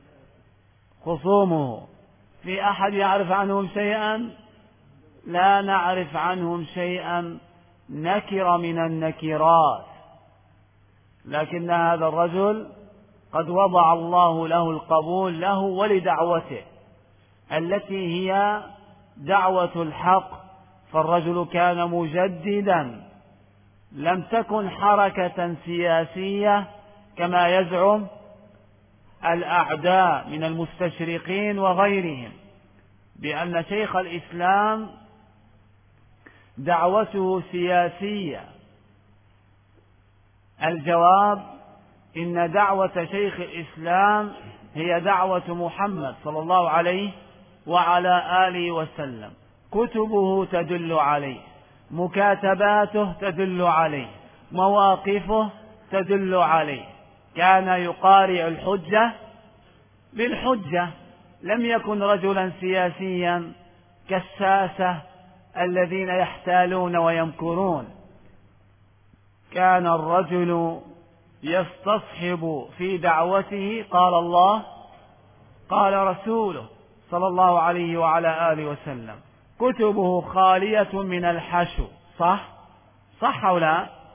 خصومه في أحد يعرف عنهم شيئا؟ لا نعرف عنهم شيئا، نكر من النكرات. لكن هذا الرجل قد وضع الله له القبول له ولدعوته التي هي دعوة الحق. فالرجل كان مجددا، لم تكن حركة سياسية كما يزعم الأعداء من المستشرقين وغيرهم بأن شيخ الإسلام دعوته سياسية. الجواب إن دعوة شيخ الإسلام هي دعوة محمد صلى الله عليه وعلى آله وسلم. كتبه تدل عليه، مكاتباته تدل عليه، مواقفه تدل عليه. كان يقارع الحجة بالحجة، لم يكن رجلا سياسيا كالساسة الذين يحتالون ويمكرون. كان الرجل يستصحب في دعوته قال الله قال رسوله صلى الله عليه وعلى آله وسلم. كتبه خالية من الحشو. صح أو لا؟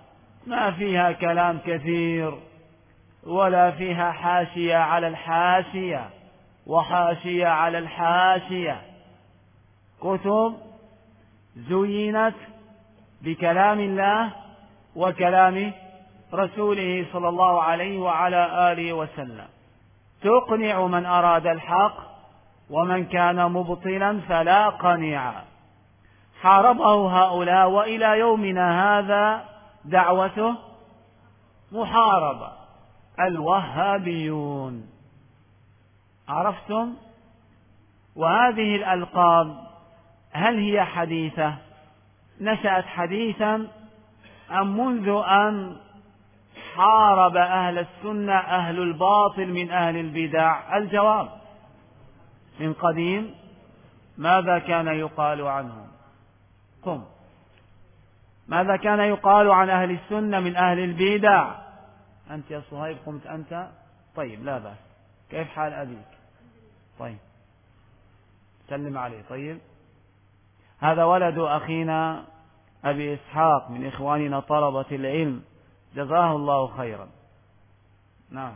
ما فيها كلام كثير ولا فيها حاشية على الحاشية وحاشية على الحاشية، كتب زينت بكلام الله وكلام رسوله صلى الله عليه وعلى آله وسلم، تقنع من أراد الحق، ومن كان مبطلا فلا قنع. حاربه هؤلاء وإلى يومنا هذا دعوته محاربة، الوهابيون. عرفتم؟ وهذه الألقاب هل هي حديثة، نشأت حديثا، أم منذ أن حارب أهل السنة أهل الباطل من أهل البدع؟ الجواب من قديم. ماذا كان يقال عنهم؟ قم. ماذا كان يقال عن أهل السنة من أهل البدع؟ أنت يا صهيب قمت أنت؟ طيب لا بأس. كيف حال أبيك؟ طيب سلم عليه. طيب هذا ولد أخينا أبي إسحاق من إخواننا طلبة العلم، جزاه الله خيرا. نعم.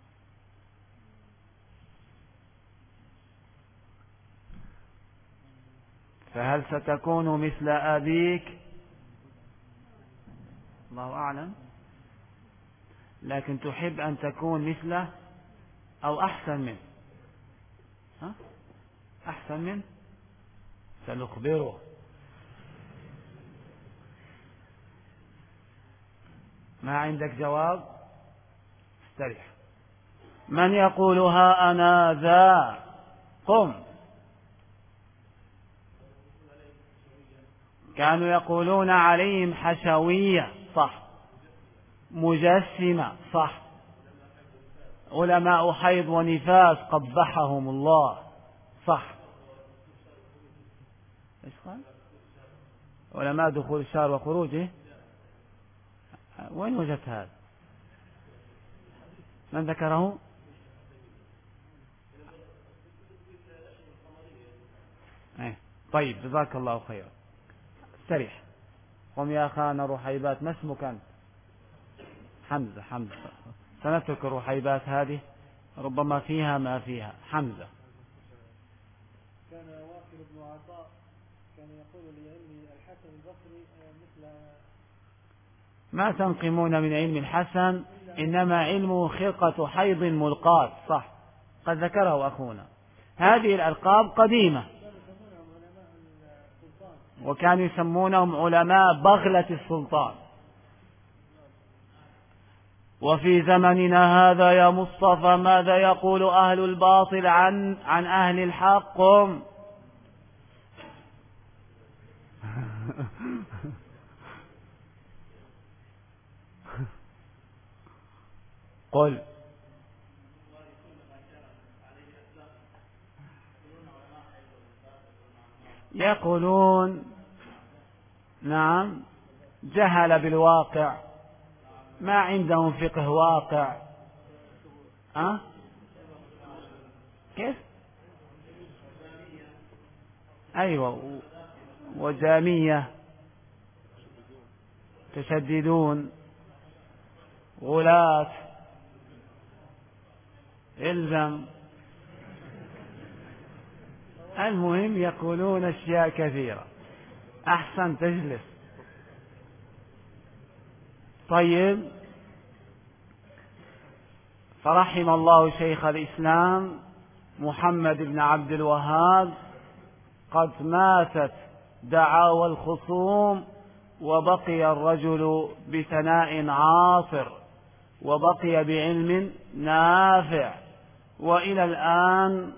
فهل ستكون مثل أبيك؟ الله أعلم، لكن تحب أن تكون مثله أو أحسن منه؟ ها؟ أحسن منه؟ سنخبره. ما عندك جواب؟ استريح. من يقولها أنا ذا؟ قم. كانوا يقولون عليهم حشوية، صح. مجسمة، صح. علماء حيض ونفاس قبحهم الله، صح. ايش قال؟ علماء دخول الشهر وخروجه. وين وجدت هذا؟ من ذكره؟ طيب جزاك الله خيرا. استريح. قم يا أخانا رحيبات. ما اسمك أنت؟ حمزة. حمزة. سنترك الرحيبات هذه، ربما فيها ما فيها. حمزة. كان واقل بن عطاء كان يقول لعلم الحسن البصري مثل ما تنقمون من علم الحسن، إنما علمه خرقة حيض ملقاة، صح. قد ذكره أخونا. هذه الألقاب قديمة، وكانوا يسمونهم علماء بغلة السلطان. وفي زمننا هذا يا مصطفى ماذا يقول أهل الباطل عن أهل الحق؟ قل. يقولون نعم، جهل بالواقع، ما عندهم فقه واقع. كيف؟ أيوة، وجامية، تشددون، غلاة، إلزم. المهم يقولون أشياء كثيرة. أحسن تجلس. طيب، فرحم الله شيخ الإسلام محمد بن عبد الوهاب، قد ماتت دعاوى الخصوم، وبقي الرجل بثناء عاصر، وبقي بعلم نافع، وإلى الآن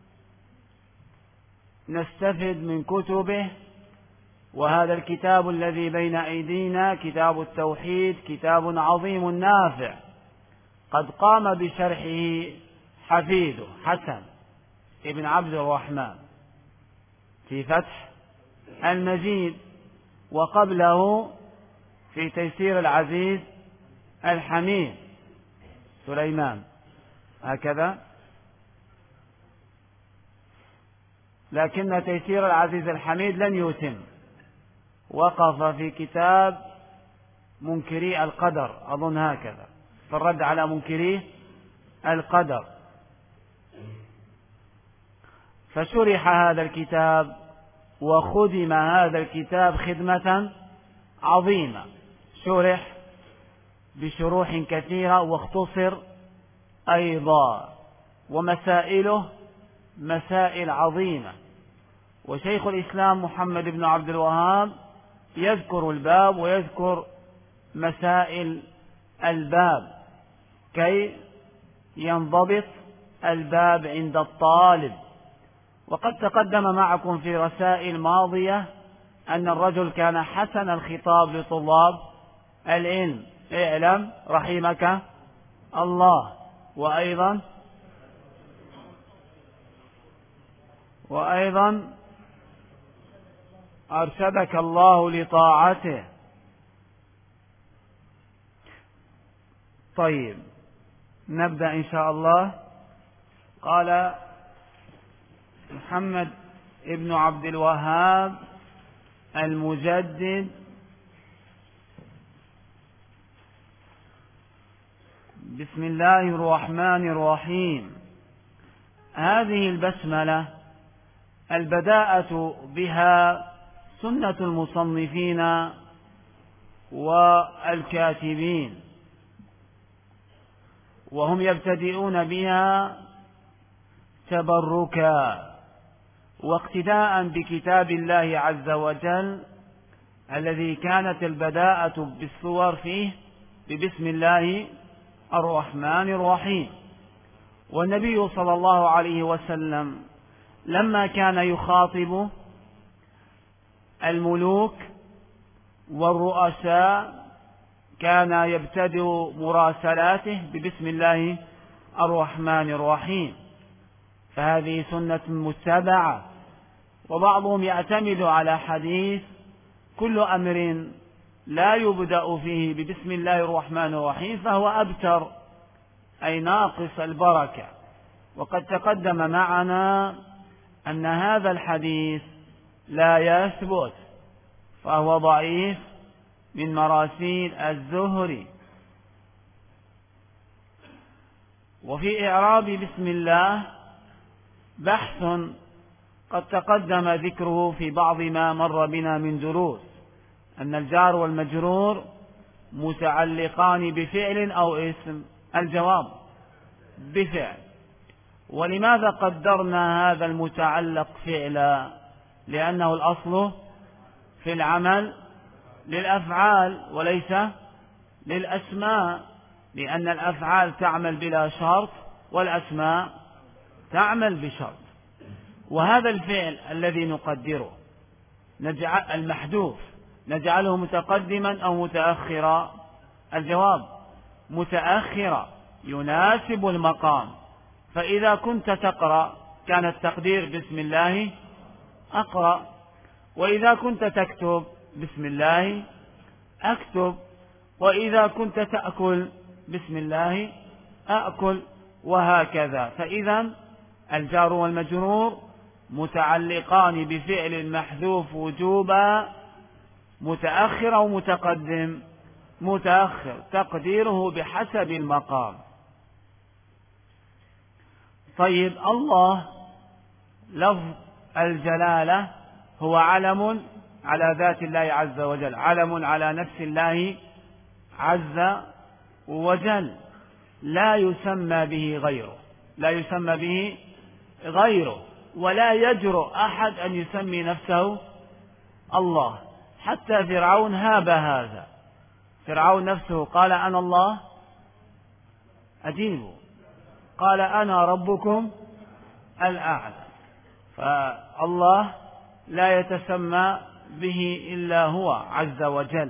نستفد من كتبه. وهذا الكتاب الذي بين أيدينا كتاب التوحيد كتاب عظيم نافع، قد قام بشرحه حفيده حسن ابن عبد الرحمن في فتح المجيد، وقبله في تيسير العزيز الحميد سليمان، هكذا. لكن تيسير العزيز الحميد لن يتم، وقف في كتاب منكري القدر، أظن هكذا، في الرد على منكري القدر. فشرح هذا الكتاب وخدم هذا الكتاب خدمة عظيمة، شرح بشروح كثيرة واختصر أيضا، ومسائله مسائل عظيمة. وشيخ الإسلام محمد بن عبد الوهاب يذكر الباب ويذكر مسائل الباب كي ينضبط الباب عند الطالب. وقد تقدم معكم في رسائل ماضية أن الرجل كان حسن الخطاب لطلاب العلم، اعلم رحمك الله، وأيضا أرشدك الله لطاعته. طيب نبدأ إن شاء الله. قال محمد ابن عبد الوهاب المجدد بسم الله الرحمن الرحيم. هذه البسملة البداءة بها سنة المصنفين والكاتبين، وهم يبتدئون بها تبركا واقتداء بكتاب الله عز وجل الذي كانت البداءة بالسور فيه ببسم الله الرحمن الرحيم. والنبي صلى الله عليه وسلم لما كان يخاطب الملوك والرؤساء كان يبتدئ مراسلاته ببسم الله الرحمن الرحيم، فهذه سنة متبعة. وبعضهم يعتمد على حديث كل أمر لا يبدأ فيه ببسم الله الرحمن الرحيم فهو أبتر، أي ناقص البركة. وقد تقدم معنا أن هذا الحديث لا يثبت، فهو ضعيف من مراسيل الزهري. وفي إعراب بسم الله بحث قد تقدم ذكره في بعض ما مر بنا من دروس، أن الجار والمجرور متعلقان بفعل أو اسم. الجواب بفعل. ولماذا قدرنا هذا المتعلق فعلا؟ لأنه الأصل في العمل للأفعال وليس للأسماء، لأن الأفعال تعمل بلا شرط والأسماء تعمل بشرط. وهذا الفعل الذي نقدره نجعل المحذوف نجعله متقدما أو متأخرا؟ الجواب متأخرا، يناسب المقام. فإذا كنت تقرأ كان التقدير بسم الله أقرأ، وإذا كنت تكتب بسم الله أكتب، وإذا كنت تأكل بسم الله أأكل، وهكذا. فإذا الجار والمجرور متعلقان بفعل محذوف وجوبا، متأخر أو متقدم؟ متأخر، تقديره بحسب المقام. طيب، الله لفظ الجلالة هو علم على ذات الله عز وجل، علم على نفس الله عز وجل، لا يسمى به غيره، لا يسمى به غيره، ولا يجرؤ أحد أن يسمي نفسه الله. حتى فرعون هاب هذا، فرعون نفسه قال أنا الله، أجيبوا، قال أنا ربكم الأعلى. فالله لا يتسمى به إلا هو عز وجل.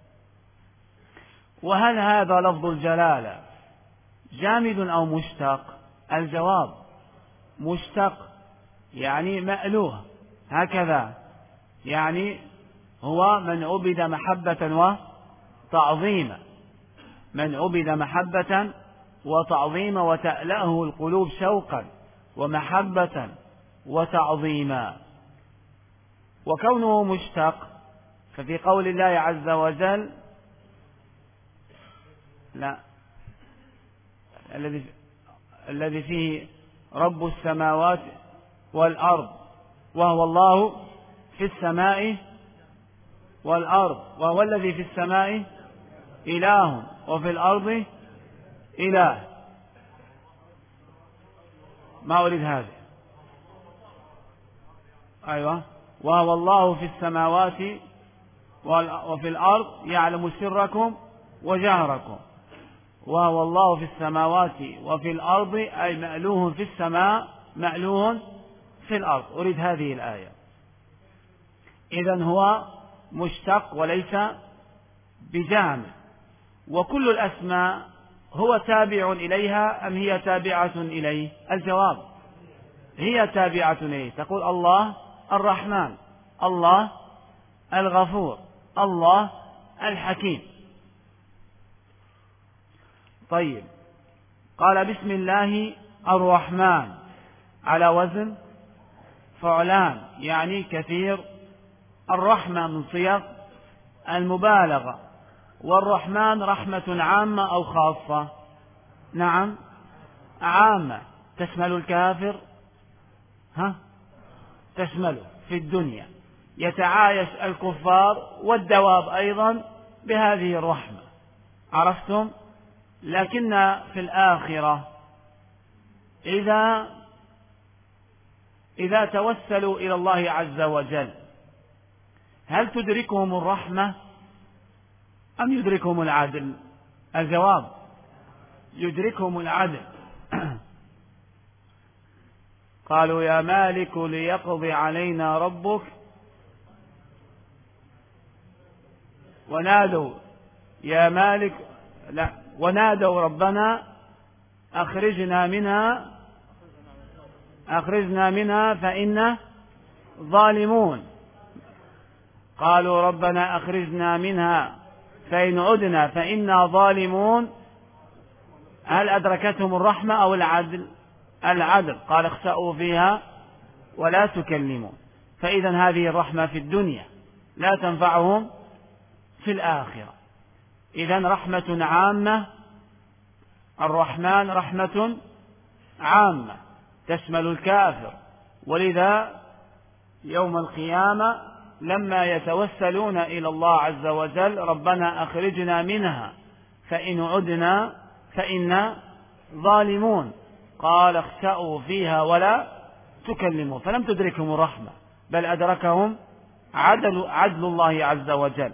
وهل هذا لفظ الجلالة جامد أو مشتق؟ الجواب مشتق، يعني مألوه، هكذا، يعني هو من عبد محبة وتعظيما، من عبد محبة وتعظيما، وتألأه القلوب شوقا ومحبة وتعظيما. وكونه مشتق ففي قول الله عز وجل لا، الذي فيه رب السماوات والأرض، وهو الله في السماء والأرض، وهو الذي في السماء إله وفي الأرض إله. ما أريد هذا. أيوة، وهو الله في السماوات وفي الأرض يعلم سركم وجهركم. وهو الله في السماوات وفي الأرض أي مألوه في السماء مألوه في الأرض. أريد هذه الآية. إذن هو مشتق وليس بجامع. وكل الأسماء هو تابع إليها أم هي تابعة إليه؟ الجواب هي تابعة إليه. تقول الله الرحمن، الله الغفور، الله الحكيم. طيب، قال بسم الله الرحمن على وزن فعلان، يعني كثير الرحمة من صيغ المبالغة. والرحمن رحمة عامة أو خاصة؟ نعم عامة، تشمل الكافر، تشمله في الدنيا، يتعايش الكفار والدواب أيضا بهذه الرحمة. عرفتم؟ لكن في الآخرة إذا توسلوا إلى الله عز وجل هل تدركهم الرحمة أم يدركهم العدل؟ الجواب يدركهم العدل. قالوا يا مالك ليقضي علينا ربك، ونادوا يا مالك، لا، ونادوا ربنا أخرجنا منها فإنا ظالمون. قالوا ربنا أخرجنا منها فإن عدنا فإنا ظالمون. هل أدركتهم الرحمة أو العدل؟ العدل. قال اخسأوا فيها ولا تكلموا. فإذا هذه الرحمة في الدنيا لا تنفعهم في الآخرة. إذن رحمة عامة، الرحمن رحمة عامة تشمل الكافر. ولذا يوم القيامة لما يتوسلون إلى الله عز وجل ربنا أخرجنا منها فإن عدنا فإنا ظالمون، قال اخسأوا فيها ولا تكلموا. فلم تدركهم الرحمة بل أدركهم عدل الله عز وجل.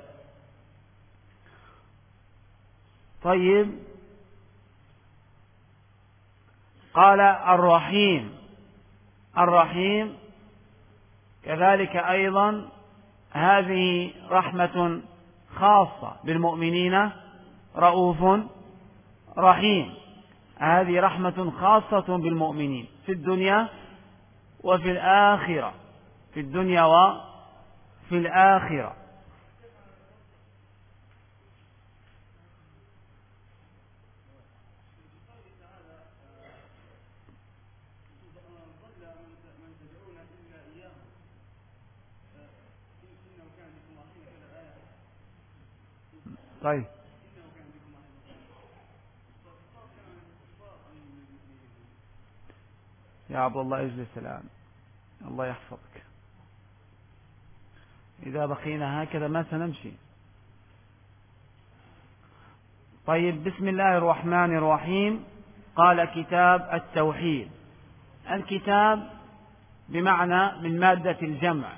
طيب، قال الرحيم كذلك أيضا هذه رحمة خاصة بالمؤمنين، رؤوف رحيم. هذه رحمة خاصة بالمؤمنين في الدنيا وفي الآخرة، في الدنيا وفي الآخرة. طيب، يا عبد الله اجلس الآن، الله يحفظك. إذا بقينا هكذا ما سنمشي. طيب، بسم الله الرحمن الرحيم. قال كتاب التوحيد. الكتاب بمعنى من مادة الجمع،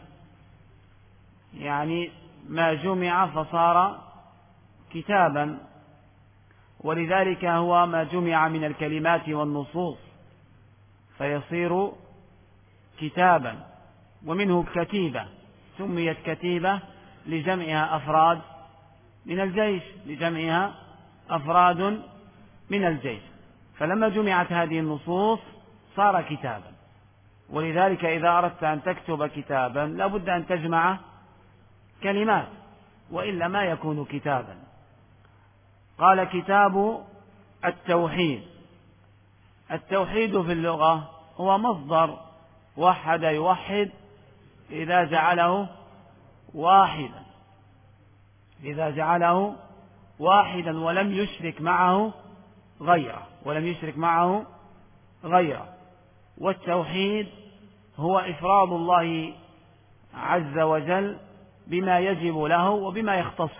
يعني ما جمع فصار كتابا، ولذلك هو ما جمع من الكلمات والنصوص فيصير كتابا. ومنه كتيبة، سميت كتيبة لجمعها أفراد من الجيش، لجمعها أفراد من الجيش. فلما جمعت هذه النصوص صار كتابا. ولذلك إذا أردت أن تكتب كتابا لابد أن تجمع كلمات، وإلا ما يكون كتابا. قال كتاب التوحيد. التوحيد في اللغة هو مصدر وحد يوحد إذا جعله واحدا، إذا جعله واحدا ولم يشرك معه غيره. والتوحيد هو إفراد الله عز وجل بما يجب له وبما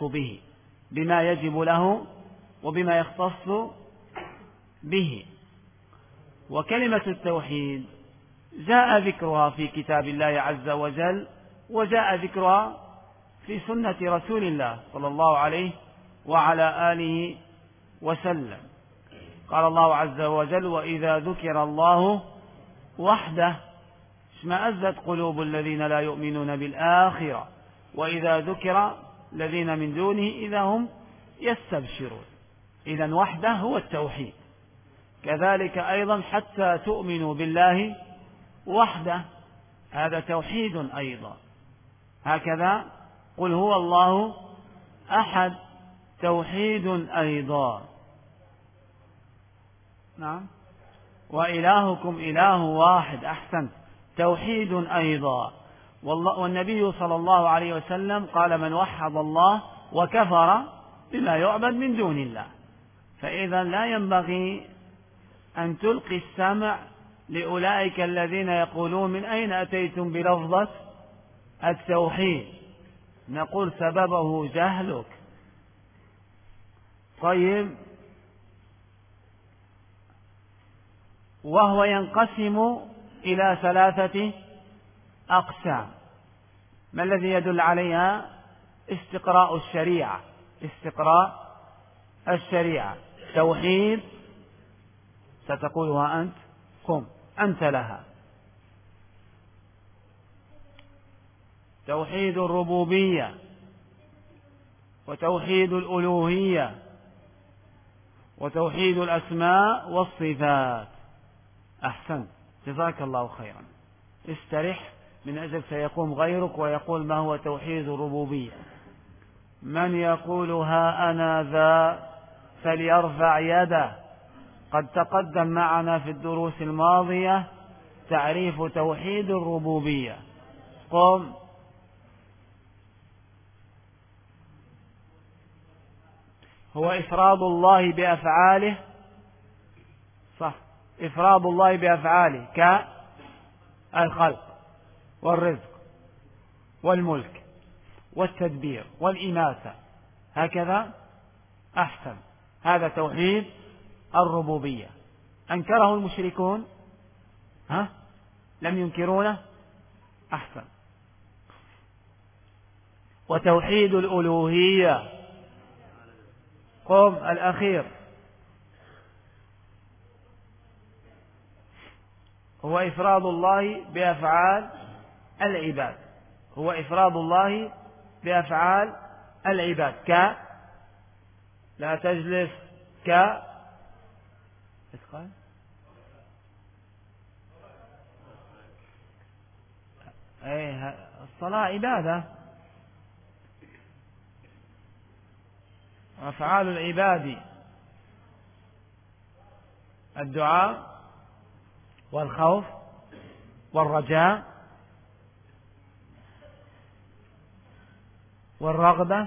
يختص به. وكلمة التوحيد جاء ذكرها في كتاب الله عز وجل، وجاء ذكرها في سنة رسول الله صلى الله عليه وعلى آله وسلم. قال الله عز وجل: وإذا ذكر الله وحده اشمأزت قلوب الذين لا يؤمنون بالآخرة وإذا ذكر الذين من دونه إذا هم يستبشرون. إذن وحده هو التوحيد. كذلك أيضا حتى تؤمنوا بالله وحده، هذا توحيد أيضا. هكذا قل هو الله أحد، توحيد أيضا. نعم. وإلهكم إله واحد، أحسنت، توحيد أيضا. والنبي صلى الله عليه وسلم قال: من وحد الله وكفر بما يعبد من دون الله. فإذا لا ينبغي أن تلقي السمع لأولئك الذين يقولون: من أين أتيتم بلفظة التوحيد؟ نقول: سببه جهلك. طيب، وهو ينقسم إلى 3 أقسام. ما الذي يدل عليها؟ استقراء الشريعة. توحيد ستقولها أنت، قم أنت لها. توحيد الربوبية، وتوحيد الألوهية، وتوحيد الأسماء والصفات. أحسن، جزاك الله خيرا. استرح من أجل سيقوم غيرك ويقول: ما هو توحيد الربوبية؟ من يقول ها أنا ذا فليرفع يده. قد تقدم معنا في الدروس الماضية تعريف توحيد الربوبية. قم. هو إفراد الله بأفعاله، صح، إفراد الله بأفعاله كالخلق والرزق والملك والتدبير والإماتة، هكذا. أحسن، هذا توحيد الربوبية. أنكره المشركون؟ لم ينكرونه؟ أحسن. وتوحيد الألوهية، قم الأخير، هو إفراد الله بأفعال العباد. لا تجلس، الصلاة عبادة، أفعال العباد: الدعاء والخوف والرجاء والرغبة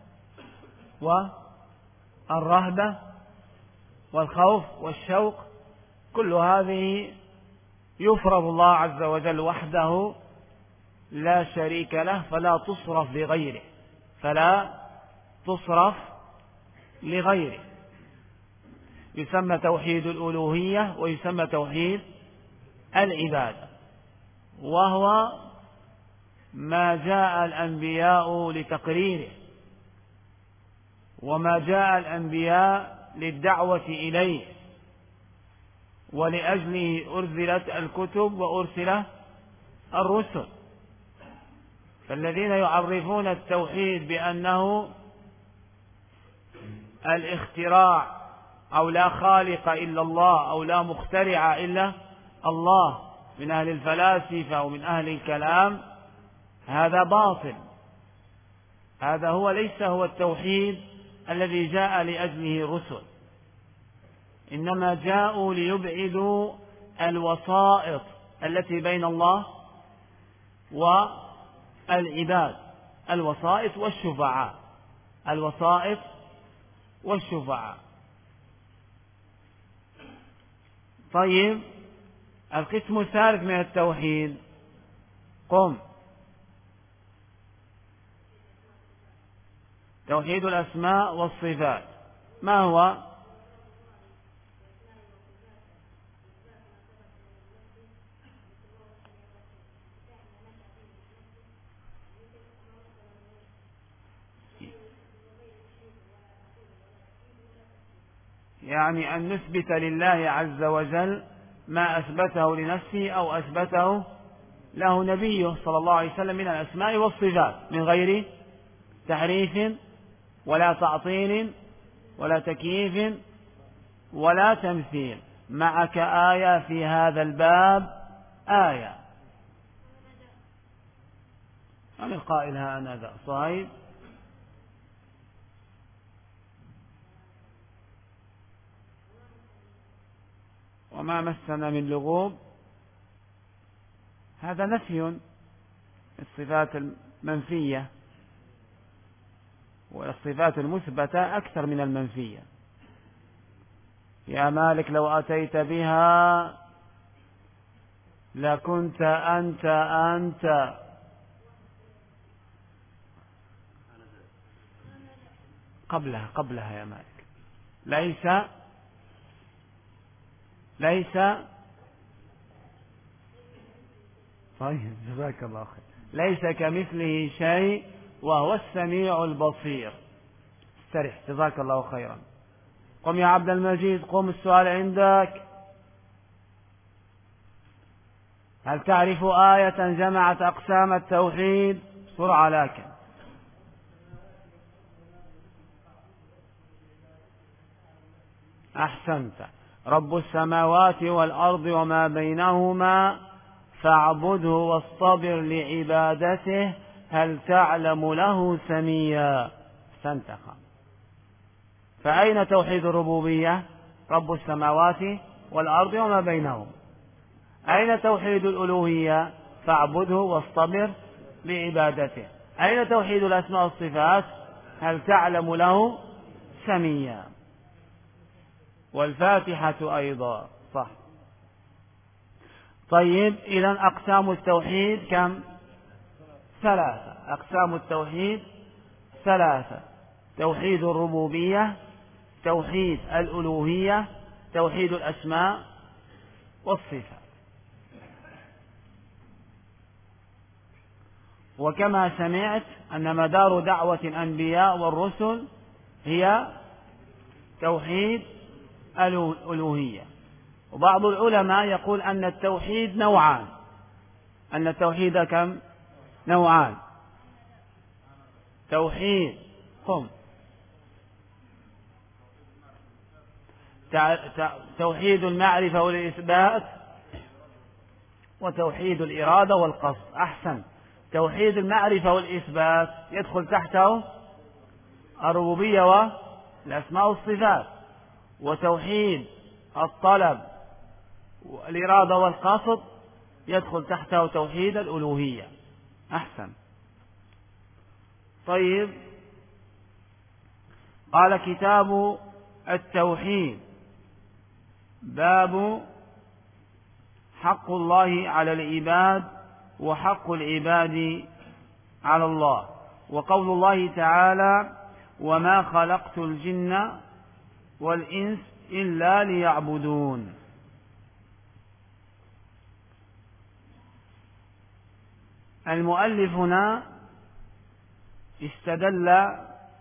والرهبة والخوف والشوق. كل هذه يفرض الله عز وجل وحده لا شريك له، فلا تصرف لغيره. يسمى توحيد الألوهية ويسمى توحيد العبادة، وهو ما جاء الأنبياء لتقريره، وما جاء الأنبياء للدعوة إليه، ولأجله أرسلت الكتب وأرسل الرسل. فالذين يعرفون التوحيد بأنه الاختراع، أو لا خالق إلا الله، أو لا مخترع إلا الله، من أهل الفلاسفة ومن أهل الكلام، هذا باطل. هذا ليس هو التوحيد الذي جاء لأجله الرسل. إنما جاءوا ليبعدوا الوسائط التي بين الله والعباد، الوسائط والشفعاء. طيب، القسم الثالث من التوحيد، قم، توحيد الأسماء والصفات. ما هو؟ يعني أن نثبت لله عز وجل ما أثبته لنفسه أو أثبته له نبيه صلى الله عليه وسلم من الأسماء والصفات، من غير تحريف ولا تعطيل ولا تكييف ولا تمثيل. معك آية في هذا الباب، آية من القائل هذا صهيب؟ وما مسنا من لغوب، هذا نفي الصفات المنفية، والصفات المثبتة أكثر من المنفية. يا مالك لو أتيت بها لكنت أنت قبلها يا مالك. ليس طيب، جزاك الله خير. ليس كمثله شيء وهو السميع البصير. استرح، جزاك الله خيرا. قم يا عبد المجيد، قم، السؤال عندك. هل تعرف آية جمعت أقسام التوحيد؟ بسرعة لكن. أحسنت. رب السماوات والأرض وما بينهما فاعبده واصطبر لعبادته هل تعلم له سميا. أحسنت. فأين توحيد الربوبية؟ رب السماوات والأرض وما بينهما. أين توحيد الألوهية؟ فاعبده واصطبر لعبادته. أين توحيد الأسماء والصفات؟ هل تعلم له سميا. والفاتحة أيضا صح. طيب، إذن أقسام التوحيد كم؟ 3. أقسام التوحيد 3: توحيد الربوبية، توحيد الألوهية، توحيد الأسماء والصفات. وكما سمعت أن مدار دعوة الأنبياء والرسل هي توحيد الألوهية. وبعض العلماء يقول أن التوحيد نوعان. أن التوحيد كم؟ نوعان: توحيد توحيد المعرفة والإثبات، وتوحيد الإرادة والقصد. أحسن. توحيد المعرفة والإثبات يدخل تحته الربوبية والأسماء والصفات، وتوحيد الطلب والإرادة والقصد يدخل تحته توحيد الألوهية. أحسن. طيب، قال كتاب التوحيد: باب حق الله على العباد وحق العباد على الله. وقول الله تعالى: وما خلقت الجن والإنس إلا ليعبدون. المؤلف هنا استدل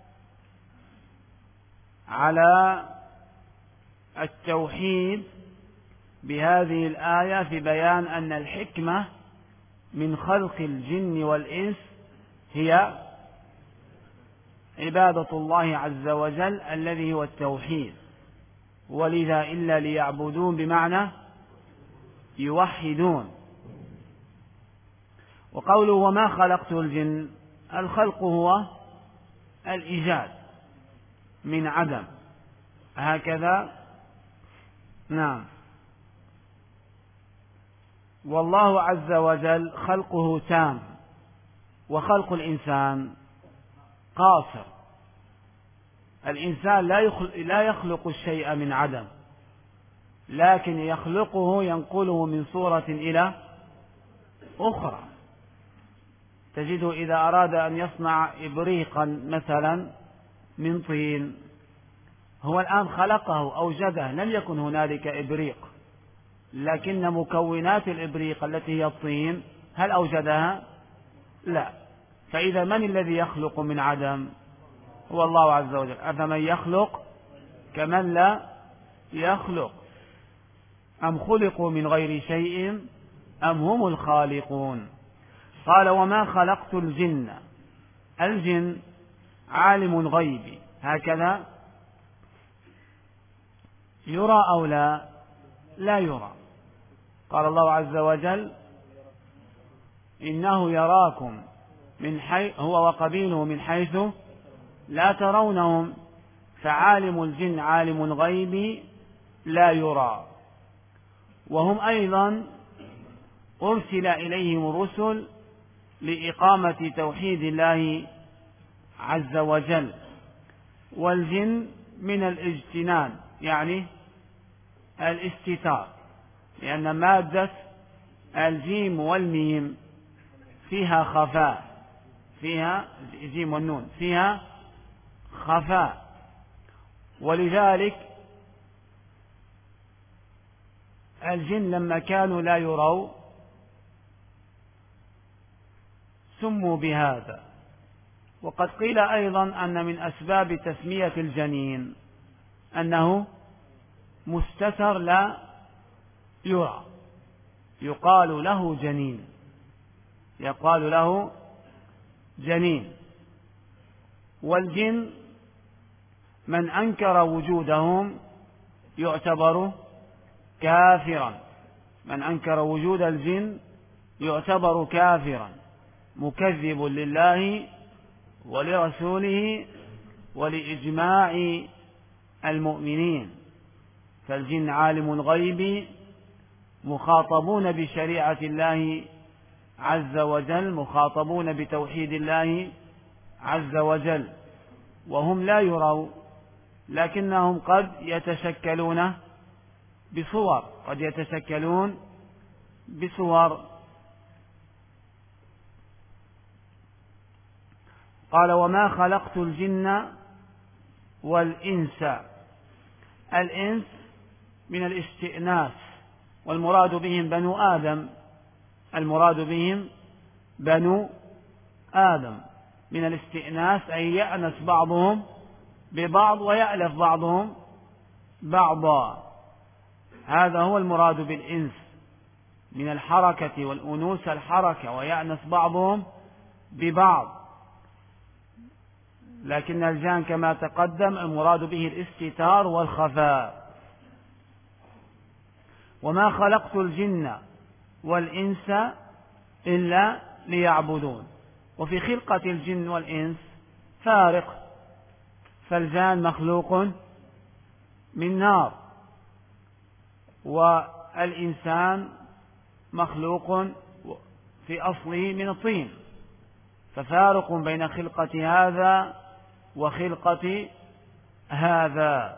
على التوحيد بهذه الآية في بيان أن الحكمة من خلق الجن والإنس هي عبادة الله عز وجل الذي هو التوحيد. ولذا إلا ليعبدون بمعنى يوحدون. وقوله وما خلقت الجن، الخلق هو الإيجاد من عدم، هكذا. نعم. والله عز وجل خلقه تام، وخلق الإنسان قاصر. الإنسان لا يخلق الشيء من عدم، لكن يخلقه، ينقله من صورة إلى أخرى. تجده إذا أراد أن يصنع إبريقا مثلا من طين، هو الآن خلقه أوجده، لم يكن هنالك إبريق، لكن مكونات الإبريق التي هي الطين هل أوجدها؟ لا. فإذا من الذي يخلق من عدم؟ هو الله عز وجل. أفمن يخلق كمن لا يخلق، أم خلقوا من غير شيء أم هم الخالقون. قال وما خلقت الجن. الجن عالم غيبي، هكذا يرى أو لا يرى. قال الله عز وجل إنه يراكم من حيث هو وقبيله من حيث لا ترونهم، فعالم الجن عالم غيبي لا يرى. وهم أيضا أرسل إليهم الرسل لإقامة توحيد الله عز وجل. والجن من الاجتنان، يعني الاستتار، لأن مادة الجيم والميم فيها خفاء، فيها الجيم والنون فيها خفاء، ولذلك الجن لما كانوا لا يروا سموا بهذا. وقد قيل أيضا أن من أسباب تسمية الجنين أنه مستتر لا يرى، يقال له جنين، يقال له جنين. والجن من أنكر وجودهم يعتبر كافرا، من أنكر وجود الجن يعتبر كافرا، مكذب لله ولرسوله ولإجماع المؤمنين. فالجن عالم غيبي، مخاطبون بشريعة الله عز وجل، مخاطبون بتوحيد الله عز وجل، وهم لا يروا، لكنهم قد يتشكلون بصور، قد يتشكلون بصور. قال وما خلقت الجن والإنس. الإنس من الاستئناس، والمراد بهم بنو آدم، المراد بهم بنو آدم من الاستئناس، أي يأنس بعضهم ببعض ويألف بعضهم بعضا. هذا هو المراد بالإنس، من الحركة والأنوثة الحركة، ويأنس بعضهم ببعض. لكن الجان كما تقدم المراد به الاستتار والخفاء. وما خلقت الجن والإنس إلا ليعبدون. وفي خلقة الجن والإنس فارق، فالجان مخلوق من نار، والإنسان مخلوق في أصله من الطين، ففارق بين خلقة هذا وخلقة هذا.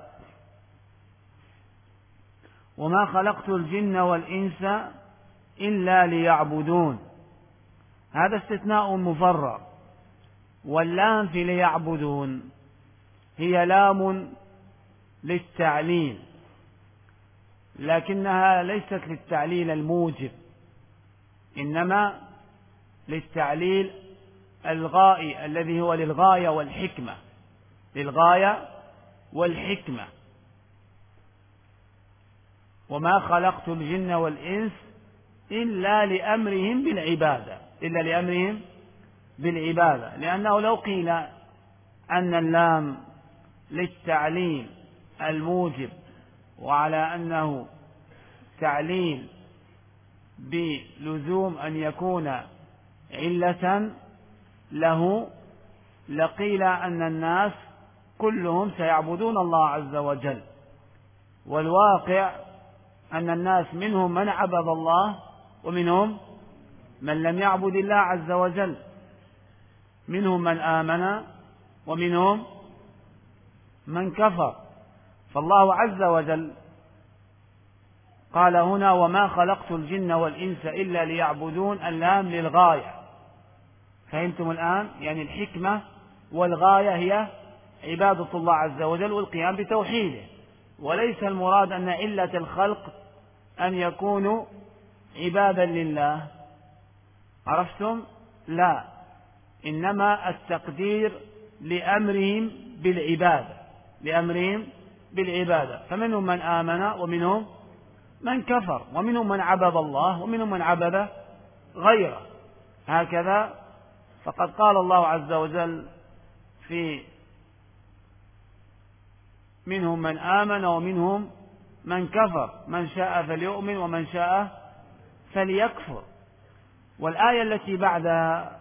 وما خلقت الجن والإنس إلا ليعبدون، هذا استثناء مفرغ. واللام في ليعبدون هي لام للتعليل، لكنها ليست للتعليل الموجب، إنما للتعليل الغائي الذي هو للغاية والحكمة، للغاية والحكمة. وما خلقت الجن والإنس إلا لأمرهم بالعبادة، إلا لأمرهم بالعبادة، لأنه لو قيل أن اللام للتعليل الموجب وعلى أنه تعليل بلزوم أن يكون علة له، لقيل أن الناس كلهم سيعبدون الله عز وجل. والواقع أن الناس منهم من عبد الله ومنهم من لم يعبد الله عز وجل، منهم من آمن ومنهم من كفر. فالله عز وجل قال هنا وما خلقت الجن والإنس إلا ليعبدون، اللام للغاية. فهمتم الآن؟ يعني الحكمة والغاية هي عبادة الله عز وجل والقيام بتوحيده، وليس المراد أن علة الخلق أن يكونوا عبادا لله. عرفتم؟ لا، إنما التقدير لأمرهم بالعبادة. فمنهم من آمن ومنهم من كفر، ومنهم من عبد الله ومنهم من عبد غيره، هكذا. فقد قال الله عز وجل في منهم من آمن ومنهم من كفر، من شاء فليؤمن ومن شاء فليكفر. والآية التي بعدها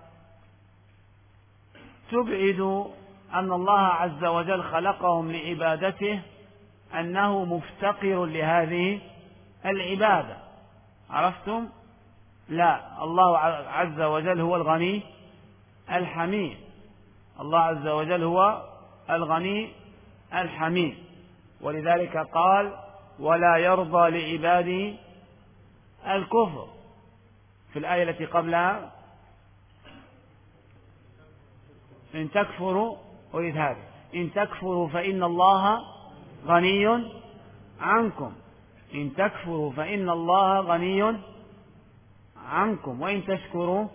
تبعد أن الله عز وجل خلقهم لعبادته، أنه مفتقر لهذه العبادة. عرفتم؟ لا، الله عز وجل هو الغني الحميد. الله عز وجل هو الغني الحميد، ولذلك قال ولا يرضى لعباده الكفر. في الآية التي قبلها إن تكفروا، أريد هذا، إن تكفروا فإن الله غني عنكم، إن تكفروا فإن الله غني عنكم وإن تشكروا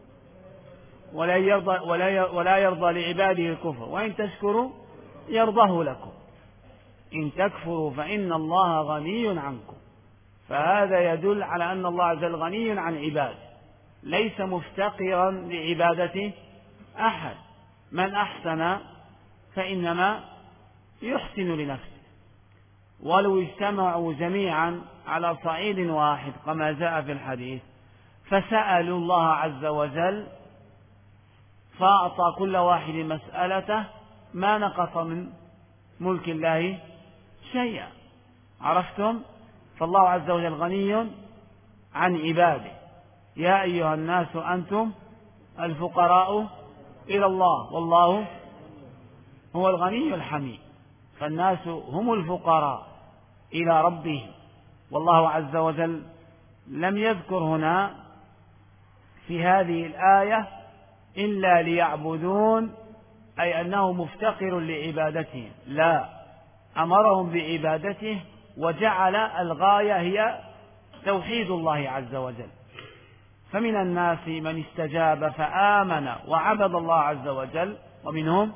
ولا يرضى لعباده الكفر وإن تشكروا يرضه لكم. إن تكفروا فإن الله غني عنكم. فهذا يدل على أن الله عز وجل غني عن عباده، ليس مفتقرا لعبادة أحد. من أحسن فإنما يحسن لنفسه. ولو اجتمعوا جميعا على صعيد واحد كما جاء في الحديث فسألوا الله عز وجل فأعطى كل واحد مسألته ما نقص من ملك الله شيئا. عرفتم؟ فالله عز وجل غني عن عباده. يا أيها الناس أنتم الفقراء إلى الله والله هو الغني الحميد. فالناس هم الفقراء إلى ربهم. والله عز وجل لم يذكر هنا في هذه الآية إلا ليعبدون، أي أنه مفتقر لعبادتهم، لا، أمرهم بعبادته وجعل الغاية هي توحيد الله عز وجل. فمن الناس من استجاب فآمن وعبد الله عز وجل ومنهم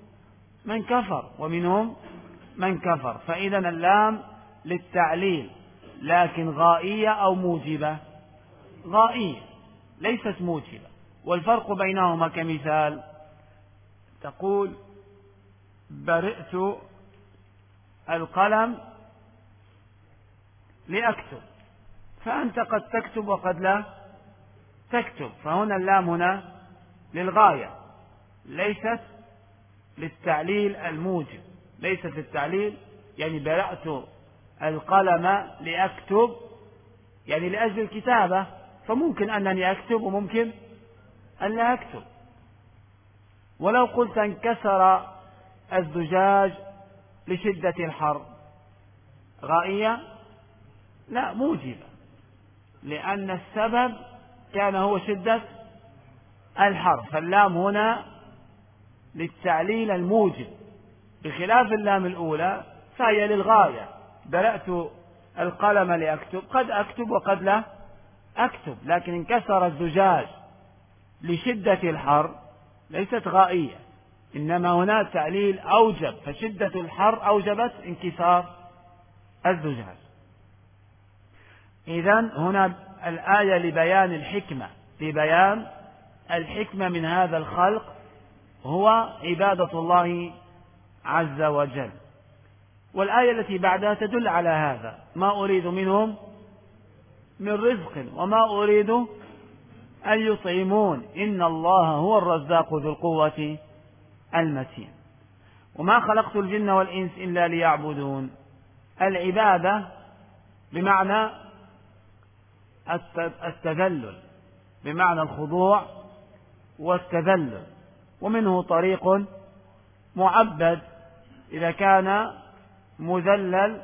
من كفر. فإذا اللام للتعليل، لكن غائية أو موجبة؟ غائية ليست موجبة. والفرق بينهما كمثال تقول برئت القلم لأكتب، فأنت قد تكتب وقد لا تكتب. فهنا اللام هنا للغاية ليست للتعليل الموجب، ليست للتعليل. يعني برأت القلم لأكتب يعني لأجل الكتابة، فممكن أنني أكتب وممكن أن لا أكتب. ولو قلت انكسر الزجاج لشدة الحر، غائية؟ لا، موجبة، لأن السبب كان هو شدة الحر. فاللام هنا للتعليل الموجب، بخلاف اللام الأولى فهي للغاية. برأت القلم لأكتب، قد أكتب وقد لا أكتب. لكن انكسر الزجاج لشدة الحر ليست غائية، إنما هنا تعليل أوجب، فشدة الحر أوجبت انكسار الزجاج. إذن هنا الآية لبيان الحكمة من هذا الخلق هو عبادة الله عز وجل. والآية التي بعدها تدل على هذا: ما أريد منهم من رزق وما أريد أن يطعمون إن الله هو الرزاق ذو القوة المتين. وما خلقت الجن والإنس إلا ليعبدون. العبادة بمعنى التذلل، بمعنى الخضوع والتذلل، ومنه طريق معبد إذا كان مذلل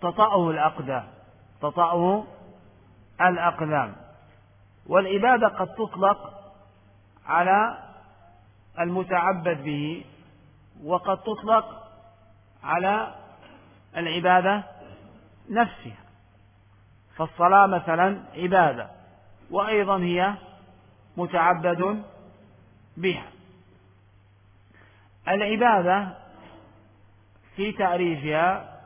تطأه الأقدام. والعبادة قد تطلق على المتعبد به، وقد تطلق على العبادة نفسها. فالصلاة مثلا عبادة، وأيضا هي متعبد بها. العبادة في تعريفها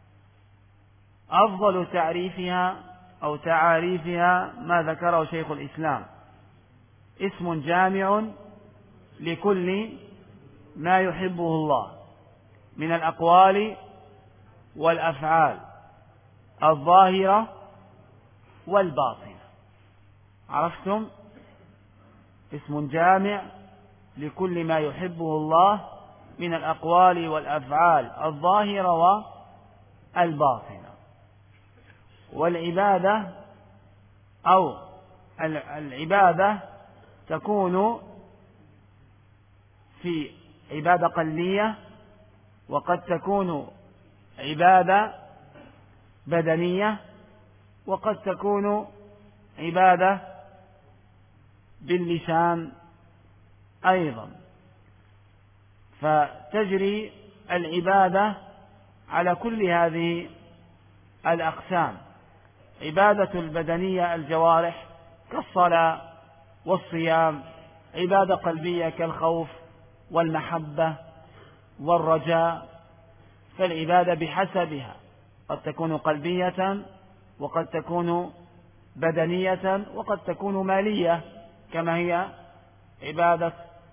أفضل تعريفها أو تعاريفها ما ذكره شيخ الإسلام: اسم جامع لكل ما يحبه الله من الأقوال والأفعال الظاهرة والباطنة. عرفتم؟ اسم جامع لكل ما يحبه الله من الأقوال والأفعال الظاهرة والباطنة. والعبادة أو العبادة تكون في عبادة قلبية، وقد تكون عبادة بدنية، وقد تكون عبادة باللسان أيضا. فتجري العبادة على كل هذه الأقسام: عبادة البدنية الجوارح كالصلاة والصيام، عبادة قلبية كالخوف والمحبة والرجاء. فالعبادة بحسبها قد تكون قلبية، وقد تكون بدنية، وقد تكون مالية كما هي عبادة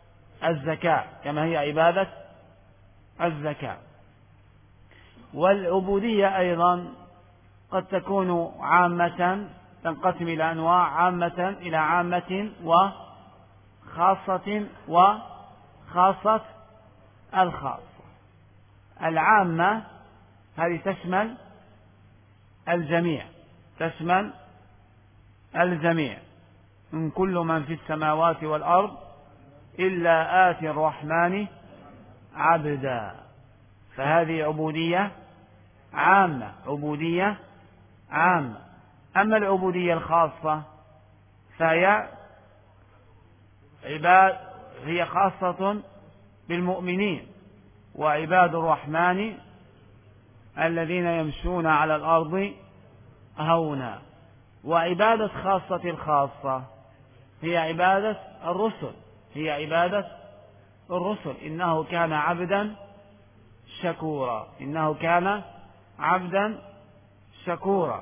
الزكاة. والعبودية أيضا قد تكون عامة، تنقسم إلى أنواع: عامة إلى عامة، وخاصة وخاصة الخاصة. العامة هذه تشمل الجميع: إن كل من في السماوات والأرض إلا آتي الرحمن عبدا. فهذه عبودية عامة. أما العبودية الخاصة فهي خاصة بالمؤمنين: وعباد الرحمن الذين يمشون على الأرض هونا. وعبادة خاصة الخاصة هي عبادة الرسل: إنه كان عبدا شكورا.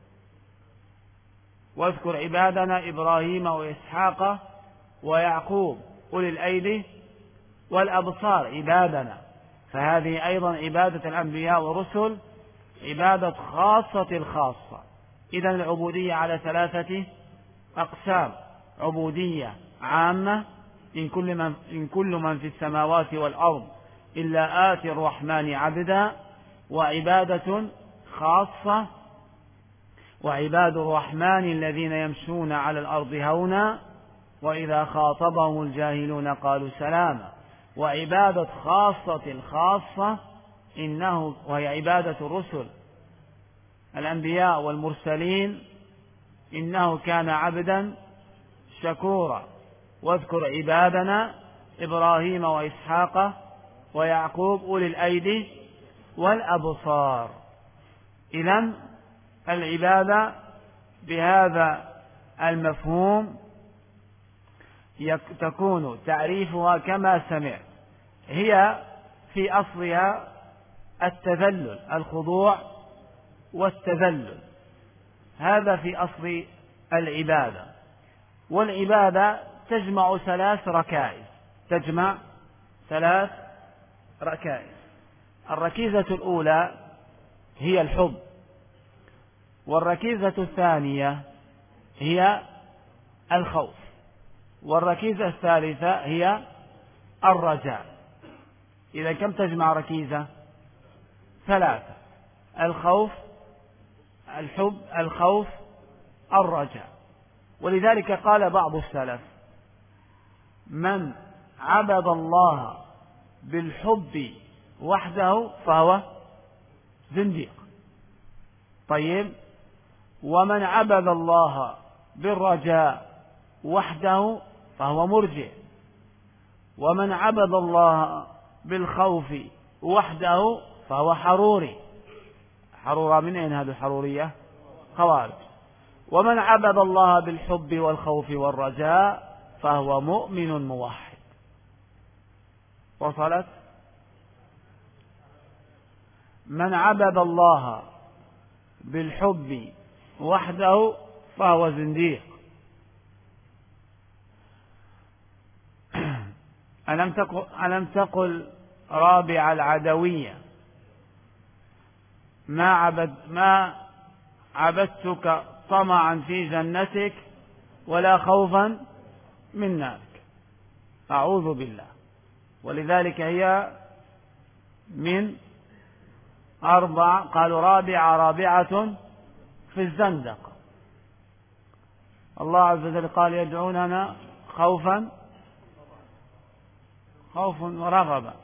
واذكر عبادنا إبراهيم وإسحاق ويعقوب أولي الأيدي والأبصار عبادنا. فهذه أيضا عبادة الأنبياء والرسل، عبادة خاصة الخاصة. إذن العبودية على 3 أقسام: عبودية عامة: إن كل من في السماوات والأرض إلا آتي الرحمن عبدا. وعبادة خاصة: وعباد الرحمن الذين يمشون على الأرض هونا وإذا خاطبهم الجاهلون قالوا سلاما. وعبادة خاصة الخاصة وهي عبادة الرسل الأنبياء والمرسلين: إنه كان عبدا شكورا. واذكر عبادنا إبراهيم وإسحاق ويعقوب أولي الأيدي والأبصار. إذن العبادة بهذا المفهوم تكون تعريفها كما سمعت: هي في أصلها التذلل، الخضوع والتذلل. هذا في أصل العبادة. والعبادة تجمع 3 ركائز. الركيزة الأولى هي الحب، والركيزة الثانية هي الخوف، والركيزة الثالثة هي الرجاء. إذا كم تجمع ركيزة؟ 3: الحب، الخوف، الرجاء. ولذلك قال بعض السلف: من عبد الله بالحب وحده فهو زنديق. طيب، ومن عبد الله بالرجاء وحده فهو مرجئ، ومن عبد الله بالخوف وحده فهو حروري. حرورة من أين هذه الحرورية؟ خوارج. ومن عبد الله بالحب والخوف والرجاء فهو مؤمن موحد. وصلت؟ من عبد الله بالحب وحده فهو زنديق. ألم تقل رابع العدوية ما عبدتك طمعا في جنتك ولا خوفا من نارك. أعوذ بالله. ولذلك هي من 4، قالوا رابعة في الزندقة. الله عز وجل قال يدعوننا خوفا ورغبا.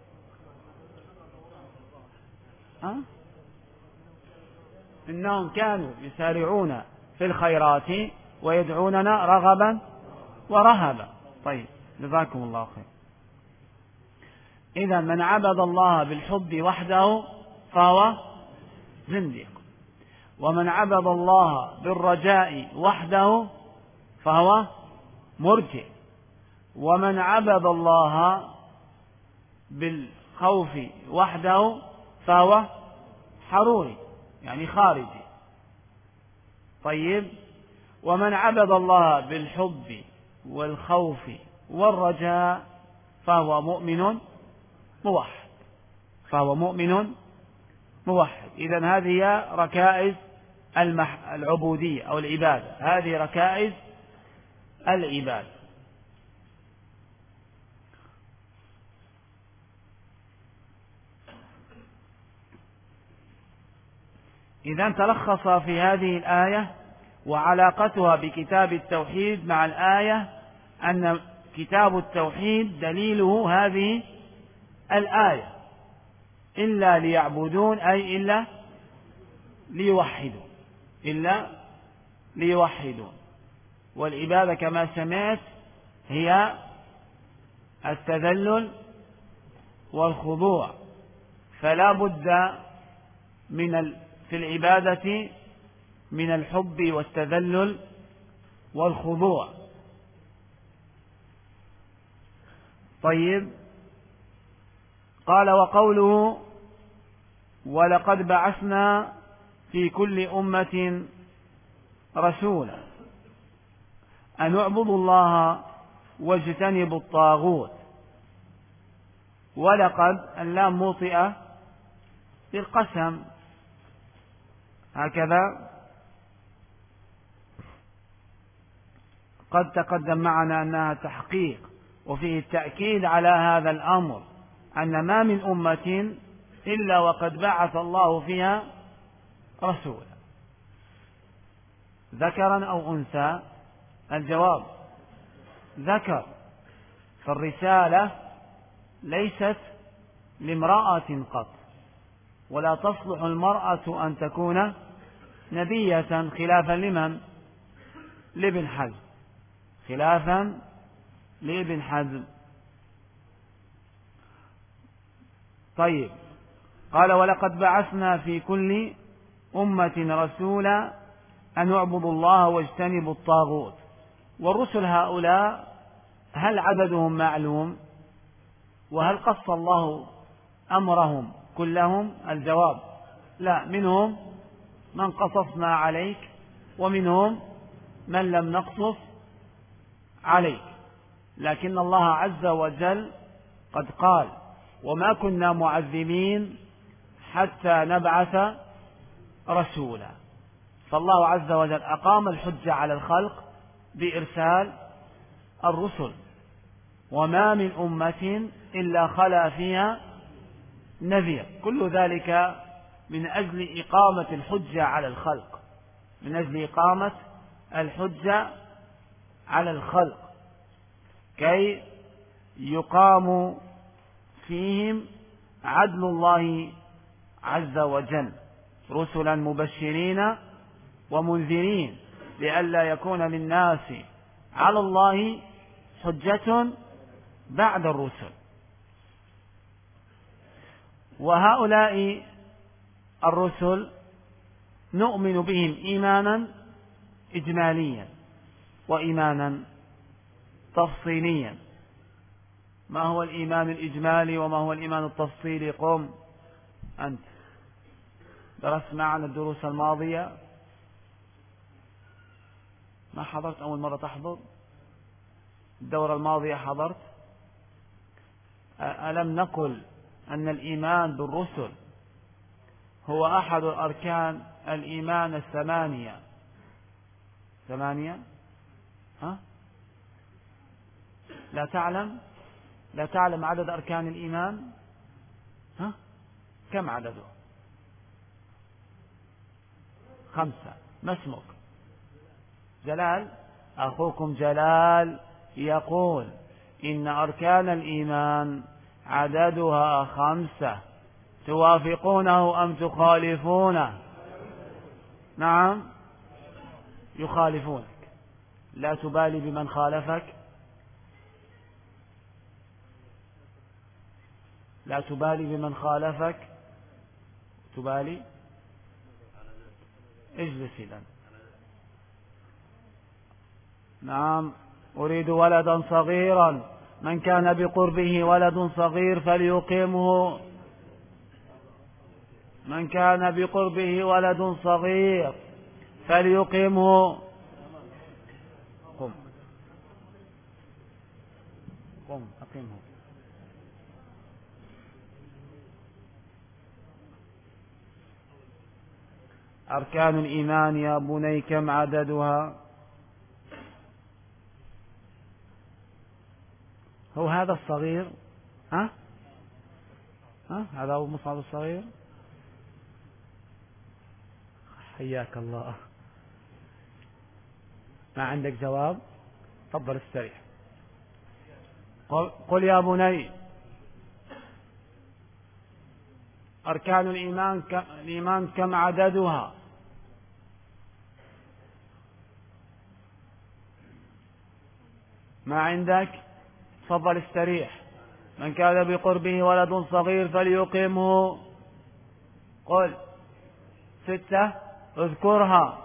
إنهم كانوا يسارعون في الخيرات ويدعوننا رغبا ورهبا. طيب، جزاكم الله خير. إذا من عبد الله بالحب وحده فهو زنديق، ومن عبد الله بالرجاء وحده فهو مرجئ، ومن عبد الله بالخوف وحده فهو حروري، يعني خارجي. طيب، ومن عبد الله بالحب والخوف والرجاء فهو مؤمن موحد. إذن هذه ركائز العبودية أو العبادة. هذه ركائز العبادة. إذن تلخص في هذه الآية وعلاقتها بكتاب التوحيد مع الآية أن كتاب التوحيد دليله هذه الآية: إلا ليعبدون، أي إلا ليوحدون. والعبادة كما سمعت هي التذلل والخضوع، فلا بد في العبادة من الحب والتذلل والخضوع. طيب، قال: وقوله ولقد بعثنا في كل أمة رسولا أن اعبدوا الله واجتنبوا الطاغوت. ولقد اللام موطئة بالقسم، هكذا قد تقدم معنا أنها تحقيق، وفيه التأكيد على هذا الأمر، أن ما من أمة إلا وقد بعث الله فيها رسولا، ذكرا أو أنثى. الجواب ذكر، فالرسالة ليست لامرأة قط، ولا تصلح المرأة أن تكون نبية، خلافا لمن؟ لابن حزم، خلافا لابن حزم. طيب، قال: ولقد بعثنا في كل أمة رسولا أن اعبدوا الله واجتنبوا الطاغوت. والرسل هؤلاء هل عددهم معلوم؟ وهل قص الله أمرهم كلهم؟ الجواب لا، منهم من قصصنا عليك ومنهم من لم نقصص عليك، لكن الله عز وجل قد قال: وما كنا معذبين حتى نبعث رسولا. فالله عز وجل أقام الحجة على الخلق بإرسال الرسل، وما من أمة إلا خلا فيها نذير. كل ذلك من أجل إقامة الحجة على الخلق، من أجل إقامة الحجة على الخلق، كي يقام فيهم عدل الله عز وجل، رسلا مبشرين ومنذرين لئلا يكون للناس على الله حجة بعد الرسل. وهؤلاء الرسل نؤمن بهم إيمانا إجماليا وإيمانا تفصيليا. ما هو الإيمان الإجمالي وما هو الإيمان التفصيلي؟ قم أنت، درست معنا الدروس الماضية؟ ما حضرت؟ أول مرة تحضر؟ الدورة الماضية حضرت؟ ألم نقل أن الإيمان بالرسل هو أحد أركان الإيمان الثمانية؟ ثمانية؟ ها؟ لا تعلم عدد أركان الإيمان؟ ها؟ كم عدده؟ 5. ما اسمك؟ جلال. أخوكم جلال يقول إن أركان الإيمان عددها 5. توافقونه أم تخالفونه؟ نعم يخالفونك. لا تبالي بمن خالفك؟ لا تبالي بمن خالفك؟ تبالي؟ اجلس إذن. نعم. أريد ولدا صغيرا، من كان بقربه ولد صغير فليقيمه. من كان بقربه ولد صغير فليقيمه. قم أقيمه. أركان الإيمان يا بني كم عددها؟ هو هذا الصغير؟ ها هذا هو مصعب الصغير؟ حياك الله. ما عندك جواب؟ تفضل استريح. قل يا بني أركان الإيمان كم عددها؟ ما عندك؟ تفضل استريح. من كان بقربه ولد صغير فليقيمه. قل 6. اذكرها.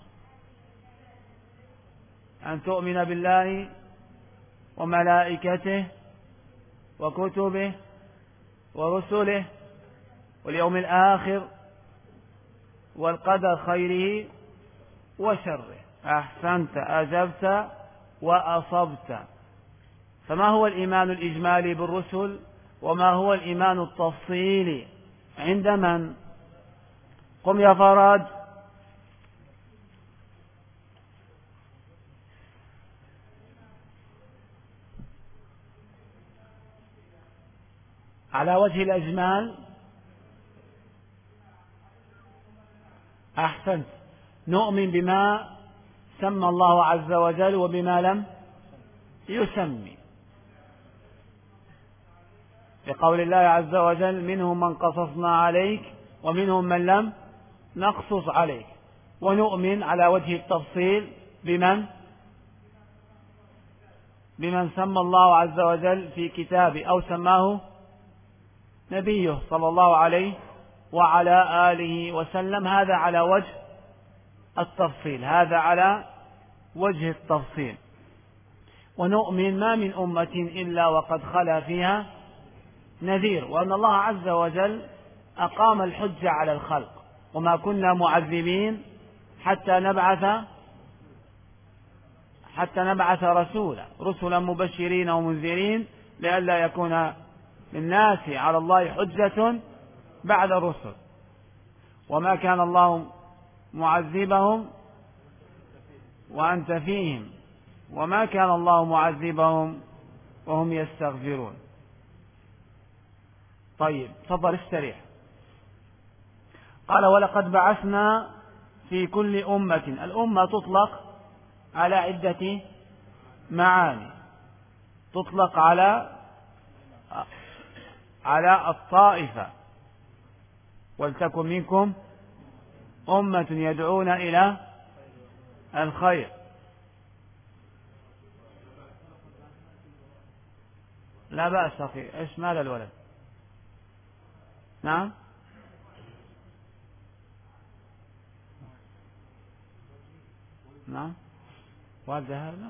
أن تؤمن بالله وملائكته وكتبه ورسله واليوم الآخر والقدر خيره وشره. أحسنت، أجبت وأصبت. فما هو الإيمان الإجمالي بالرسل وما هو الإيمان التفصيلي عند من؟ قم يا فرج. على وجه الأجمال. أحسنت. نؤمن بما سمى الله عز وجل وبما لم يسمي، بقول الله عز وجل منهم من قصصنا عليك ومنهم من لم نقصص عليك. ونؤمن على وجه التفصيل بمن سمى الله عز وجل في كتابه أو سماه نبيه صلى الله عليه وعلى آله وسلم. هذا على وجه التفصيل، هذا على وجه التفصيل. ونؤمن ما من أمة إلا وقد خلا فيها نذير، وأن الله عز وجل أقام الحجة على الخلق، وما كنا معذبين حتى نبعث رسلا مبشرين ومنذرين لئلا يكون للناس على الله حجة بعد الرسل. وما كان الله معذبهم وأنت فيهم وما كان الله معذبهم وهم يستغفرون. طيب تفضل استريح. قال ولقد بعثنا في كل أمة. الأمة تطلق على عدة معاني. تطلق على الطائفة، ولتكن منكم أمة يدعون إلى الخير. لا بأس أخي. إيش مال الولد؟ نعم. نعم والدها لا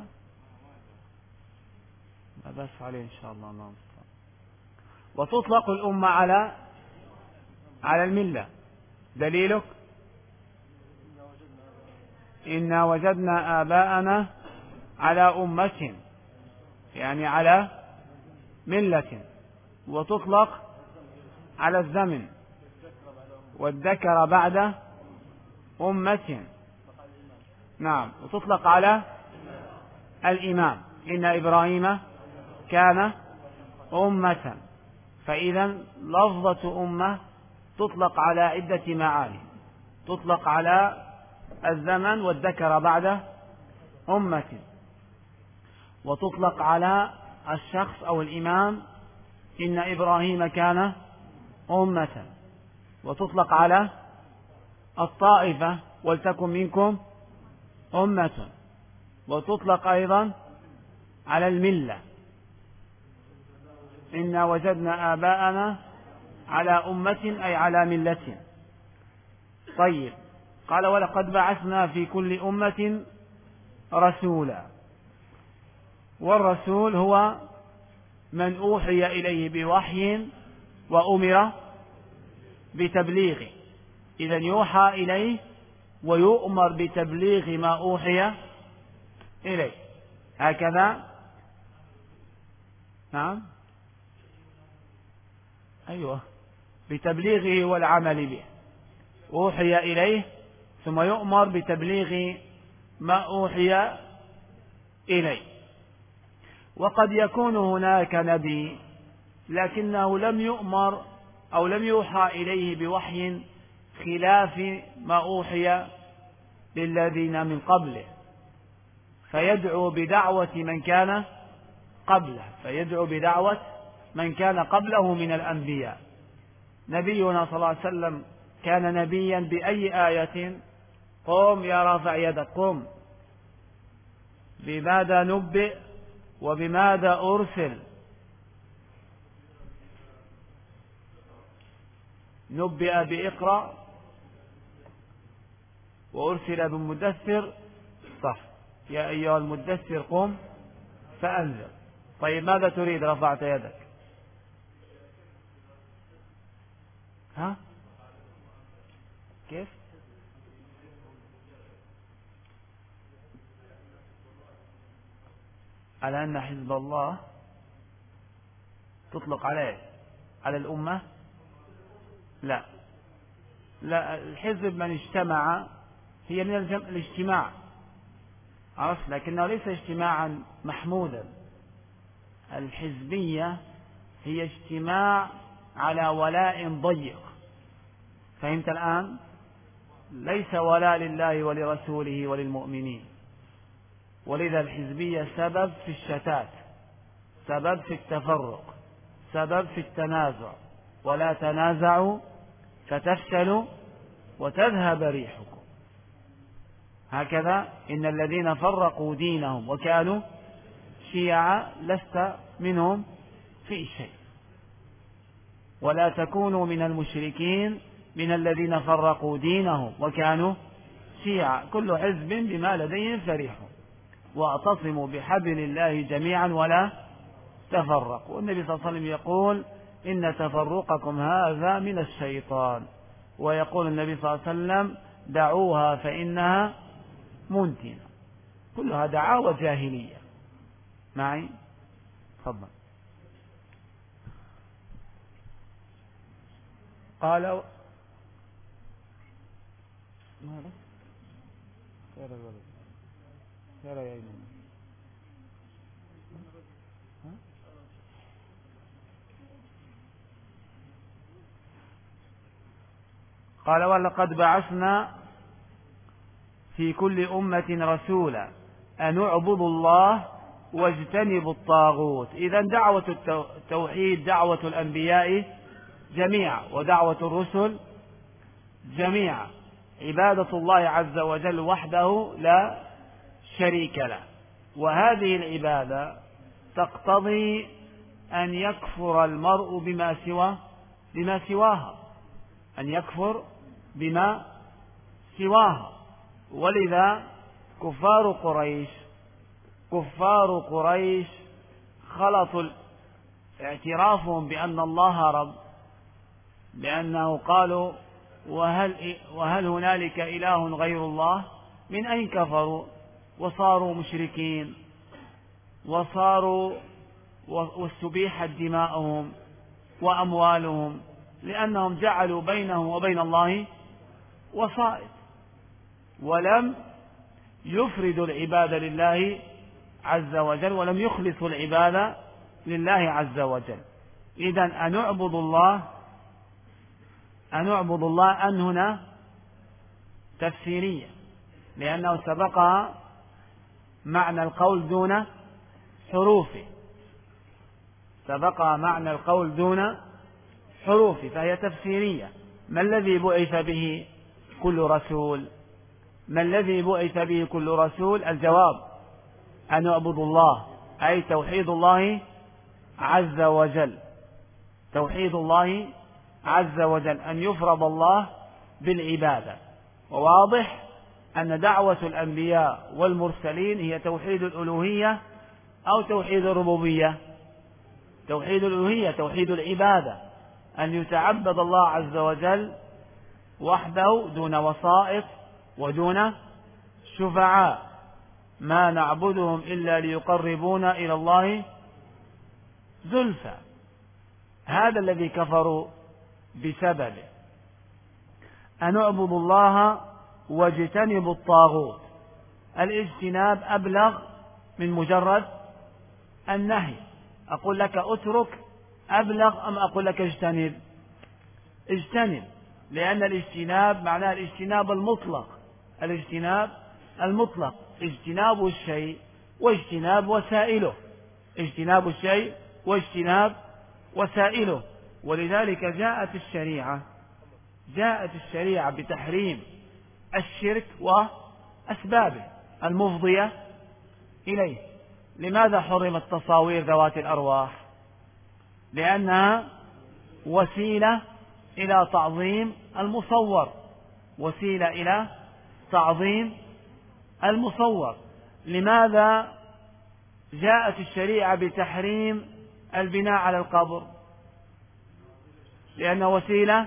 بأس عليه إن شاء الله. نعم. وتطلق الأمة على الملة. دليلك إنا وجدنا آباءنا على أمة، يعني على ملة. وتطلق على الزمن، والذكر بعد أمة. نعم. وتطلق على الإمام، إن إبراهيم كان أمة. فإذا لفظة أمة تطلق على عدة معاني. تطلق على الزمن والذكر بعد أمة، وتطلق على الشخص أو الإمام، إن إبراهيم كان أمة. وتطلق على الطائفة، ولتكن منكم أمة. وتطلق أيضا على الملة، إنا وجدنا آباءنا على أمة أي على ملة. طيب. قال ولقد بعثنا في كل أمة رسولا. والرسول هو من أوحي إليه بوحي وأمر بتبليغه. إذن يوحى إليه ويؤمر بتبليغ ما أوحي إليه، هكذا. نعم. أيوة، بتبليغه والعمل به. أوحي إليه ثم يؤمر بتبليغ ما أوحي إليه. وقد يكون هناك نبي لكنه لم يؤمر أو لم يوحى إليه بوحي خلاف ما أوحي للذين من قبله، فيدعو بدعوة من كان قبله، فيدعو بدعوة من كان قبله من الأنبياء. نبينا صلى الله عليه وسلم كان نبيا بأي آية؟ قم يا رافع يدك، قم. بماذا نبئ وبماذا أرسل؟ نبئ بإقرأ وأرسل بمدثر. صح. يا أيها المدثر قم فأنذر. طيب ماذا تريد؟ رفعت يدك. ها؟ كيف؟ على أن حزب الله تطلق عليه على الأمة؟ لا، الحزب من اجتمع، هي من الاجتماع، عرفت، لكنه ليس اجتماعا محمودا. الحزبية هي اجتماع على ولاء ضيق. فهمت الآن؟ ليس ولاء لله ولرسوله وللمؤمنين. ولذا الحزبية سبب في الشتات، سبب في التفرق، سبب في التنازع. ولا تنازعوا فتفشلوا وتذهب ريحكم. هكذا إن الذين فرقوا دينهم وكانوا شيعا لست منهم في شيء. ولا تكونوا من المشركين من الذين فرقوا دينهم وكانوا شيعا، كل حزب بما لديهم فرحون. واعتصموا بحبل الله جميعا ولا تفرقوا. والنبي صلى الله عليه وسلم يقول إن تفرقكم هذا من الشيطان. ويقول النبي صلى الله عليه وسلم دعوها فإنها منتنة. كلها دعاوى جاهلية. معي؟ تفضل. قال ماذا؟ خير الولد خير يا إيمان. قال ولقد بعثنا في كل أمة رسولا أن اعبدوا الله واجتنبوا الطاغوت. إذا دعوة التوحيد دعوة الأنبياء جميعا ودعوة الرسل جميعا، عبادة الله عز وجل وحده لا شريك له. وهذه العبادة تقتضي أن يكفر المرء بما سواها، أن يكفر بما سواها. ولذا كفار قريش خلطوا اعترافهم بأن الله رب، بأنه قالوا وهل هنالك إله غير الله، من أين كفروا وصاروا مشركين واستبيحت دماؤهم وأموالهم، لأنهم جعلوا بينهم وبين الله وسائط، ولم يفردوا العبادة لله عز وجل، ولم يخلصوا العبادة لله عز وجل. إذن أن نعبد الله أن هنا تفسيرية، لأنه سبقها معنى القول دون حروفه، فهي تفسيرية. ما الذي بعث به كل رسول؟ الجواب أن نعبد الله، أي توحيد الله عز وجل، أن يفرض الله بالعبادة. وواضح أن دعوة الأنبياء والمرسلين هي توحيد الألوهية أو توحيد الربوبية. توحيد الألوهية توحيد العبادة، أن يتعبد الله عز وجل وحده دون وسائط ودون شفعاء، ما نعبدهم إلا ليقربونا إلى الله زلفى. هذا الذي كفروا بسببه. أن اعبدوا الله واجتنبوا الطاغوت. الاجتناب أبلغ من مجرد النهي. أقول لك اترك أبلغ أم أقول لك اجتنب، لأن الاجتناب معناه الاجتناب المطلق، اجتناب الشيء واجتناب وسائله. ولذلك جاءت الشريعة بتحريم الشرك وأسبابه المفضية إليه. لماذا حرمت تصاوير ذوات الأرواح؟ لأنها وسيلة إلى تعظيم المصور. لماذا جاءت الشريعة بتحريم البناء على القبر؟ لأنه وسيلة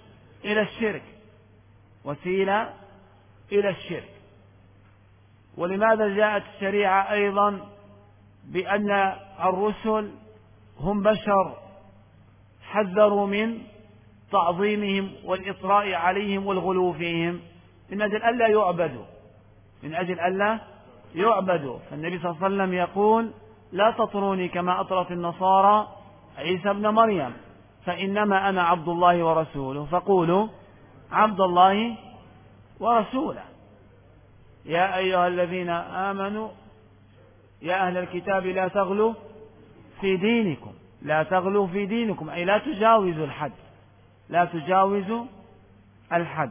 إلى الشرك. ولماذا جاءت الشريعة أيضا بأن الرسل هم بشر، حذروا من تعظيمهم والإطراء عليهم والغلو فيهم من أجل ألا يعبدوا. فالنبي صلى الله عليه وسلم يقول لا تطروني كما أطرت النصارى عيسى ابن مريم، فإنما أنا عبد الله ورسوله، فقولوا عبد الله ورسوله. يا أيها الذين آمنوا يا أهل الكتاب لا تغلوا في دينكم، أي لا تجاوزوا الحد.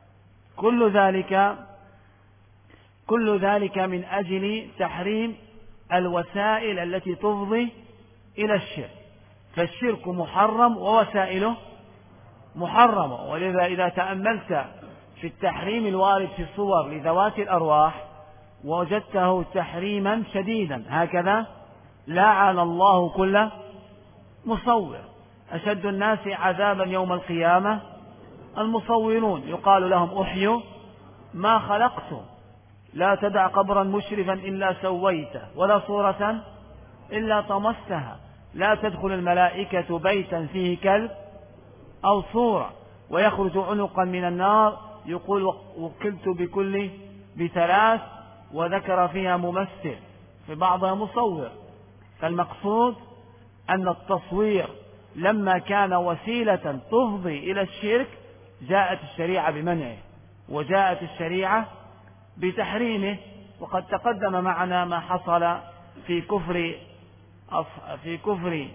كل ذلك من أجل تحريم الوسائل التي تفضي إلى الشرك. فالشرك محرم ووسائله محرمة. ولذا إذا تأملت في التحريم الوارد في الصور لذوات الأرواح وجدته تحريما شديدا، هكذا لعن الله كل مصور. أشد الناس عذابا يوم القيامة المصورون، يقال لهم أحيوا ما خلقتم، لا تدع قبرا مشرفا إلا سويته، ولا صورة إلا طمستها، لا تدخل الملائكة بيتا فيه كلب أو صورة، ويخرج عنقا من النار، يقول وكلت بثلاث، وذكر فيها ممثل، في بعضها مصور. فالمقصود أن التصوير لما كان وسيلة تفضي إلى الشرك جاءت الشريعة بمنعه، وجاءت الشريعة بتحريمه. وقد تقدم معنا ما حصل في كفر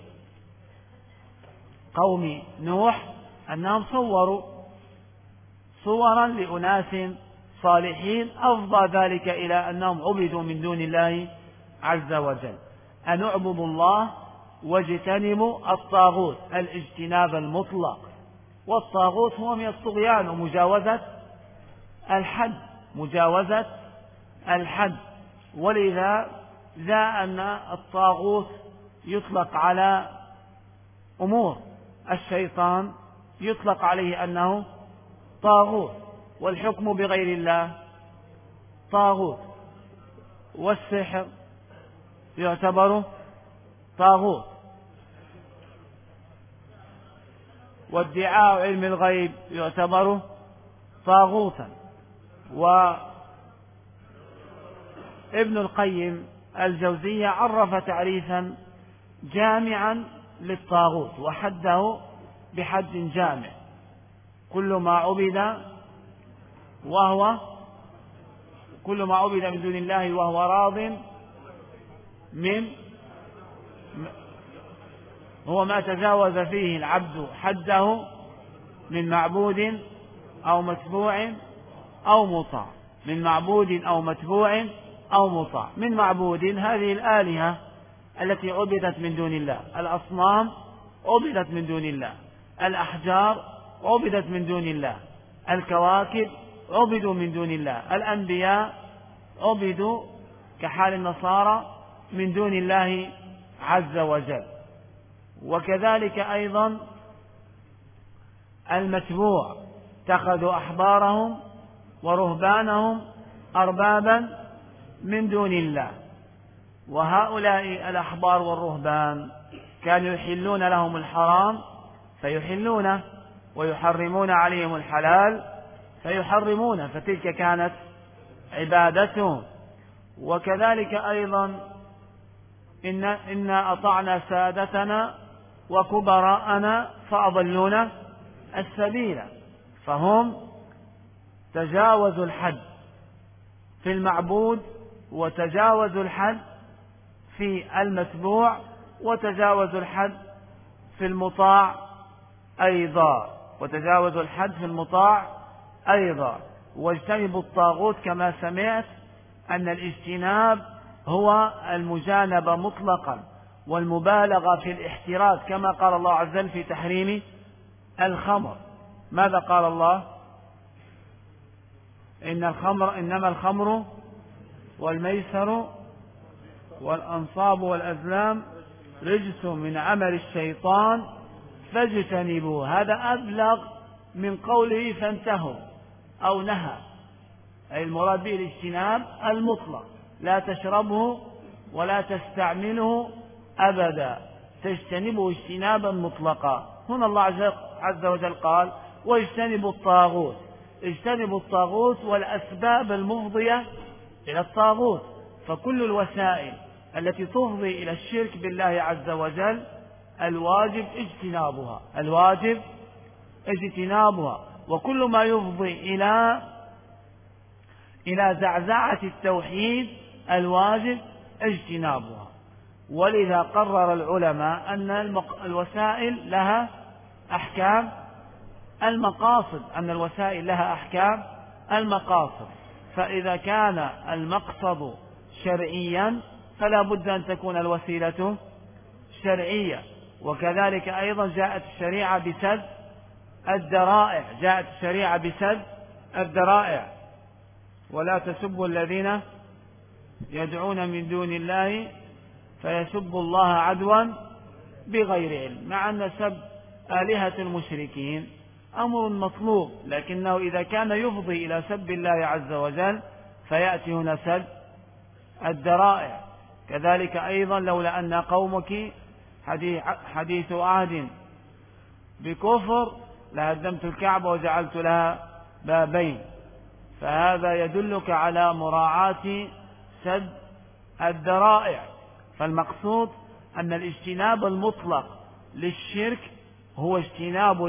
قوم نوح أنهم صوروا صورا لأناس صالحين، أفضى ذلك إلى أنهم عبدوا من دون الله عز وجل. أن اعبدوا الله واجتنبوا الطاغوت، الاجتناب المطلق. والطاغوت هو من الطغيان ومجاوزة الحد. ولذا جاء أن الطاغوت يطلق على أمور، الشيطان يطلق عليه أنه طاغوت، والحكم بغير الله طاغوت، والسحر يعتبر طاغوت، وادعاء علم الغيب يعتبر طاغوتا. وابن القيم الجوزية عرف تعريفا جامعا للطاغوت وحده بحد جامع: كل ما عبد من دون الله وهو راض هو ما تجاوز فيه العبد حده من معبود أو متبوع أو مطاع. من معبود هذه الآلهة التي عبدت من دون الله، الأصنام عبدت من دون الله، الأحجار عبدت من دون الله، الكواكب عبدوا من دون الله، الأنبياء عبدوا كحال النصارى من دون الله عز وجل. وكذلك أيضا المتبوع، اتخذوا أحبارهم ورهبانهم أربابا من دون الله. وهؤلاء الأحبار والرهبان كانوا يحلون لهم الحرام فيحلونه، ويحرمون عليهم الحلال فيحرمونه، فتلك كانت عبادتهم. وكذلك أيضا إنا أطعنا سادتنا وكبراءنا فأضلونا السبيل، فهم تجاوزوا الحد في المعبود، وتجاوزوا الحد في المتبوع، وتجاوزوا الحد في المطاع أيضا. واجتنبوا الطاغوت، كما سمعت أن الاجتناب هو المجانبة مطلقا والمبالغة في الاحتراز، كما قال الله عز وجل في تحريم الخمر. ماذا قال الله؟ إنما الخمر والميسر والأنصاب والأزلام رجس من عمل الشيطان فاجتنبوه. هذا أبلغ من قوله فانتهوا أو نهى، أي المراد به الاجتناب المطلق، لا تشربه ولا تستعمله أبدا، تجتنبه اجتنابا مطلقا. هنا الله عز وجل قال واجتنبوا الطاغوت، اجتنبوا الطاغوت والأسباب المفضية إلى الطاغوت. فكل الوسائل التي تفضي إلى الشرك بالله عز وجل الواجب اجتنابها، وكل ما يفضي إلى زعزعة التوحيد الواجب اجتنابها. ولذا قرر العلماء أن الوسائل لها أحكام المقاصد، فإذا كان المقصد شرعيا فلا بد أن تكون الوسيلة شرعية. وكذلك أيضا جاءت الشريعة بسد الذرائع، ولا تسبوا الذين يدعون من دون الله فيسبوا الله عدوا بغير علم، مع أن سب آلهة المشركين أمر مطلوب، لكنه إذا كان يفضي إلى سب الله عز وجل فيأتي هنا سد الذرائع. كذلك أيضا لولا أن قومك حديث عهد بكفر لهدمت الكعبة وجعلت لها بابين. فهذا يدلك على مراعاة سد الذرائع. فالمقصود أن الاجتناب المطلق للشرك هو اجتناب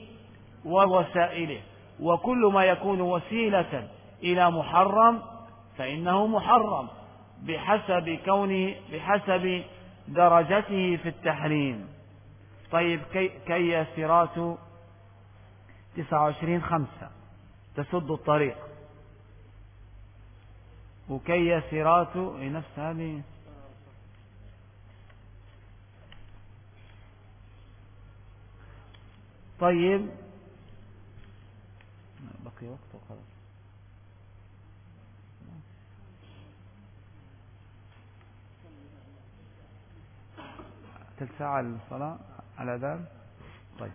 للشرك ووسائله، وكل ما يكون وسيلة إلى محرم فإنه محرم بحسب درجته في التحريم. طيب كياسرات 29:5 تسد الطريق، وكياسرات نفس هذه. طيب بقي وقت وخلاص. تلت ساعة للصلاة على ذلك. طيب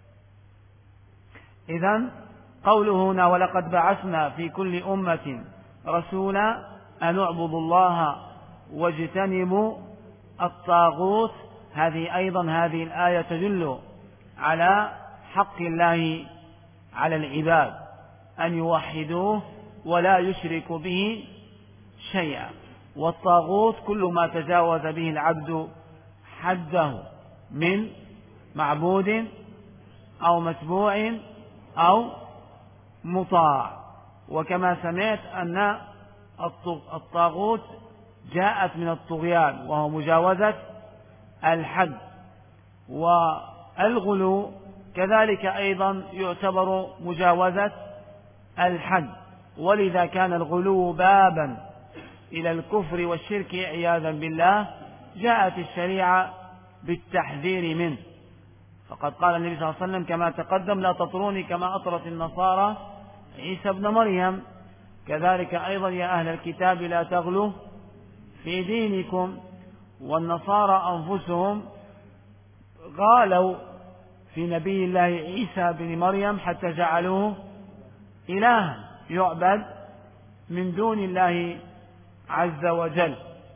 إذن قوله هنا ولقد بعثنا في كل أمة رسولا أن اعبدوا الله واجتنبوا الطاغوت، هذه الآية تدل على حق الله على العباد أن يوحدوه ولا يشركوا به شيئا. والطاغوت كل ما تجاوز به العبد حده من معبود أو متبوع أو مطاع. وكما سمعت أن الطاغوت جاءت من الطغيان وهو مجاوزة الحد، والغلو كذلك أيضا يعتبر مجاوزة الحد، ولذا كان الغلو بابا إلى الكفر والشرك عياذا بالله. جاءت الشريعة بالتحذير منه، فقد قال النبي صلى الله عليه وسلم كما تقدم لا تطروني كما أطرت النصارى عيسى ابن مريم. كذلك أيضا يا أهل الكتاب لا تغلوا في دينكم. والنصارى أنفسهم غالوا في نبي الله عيسى بن مريم حتى جعلوه إلها يعبد من دون الله عز وجل.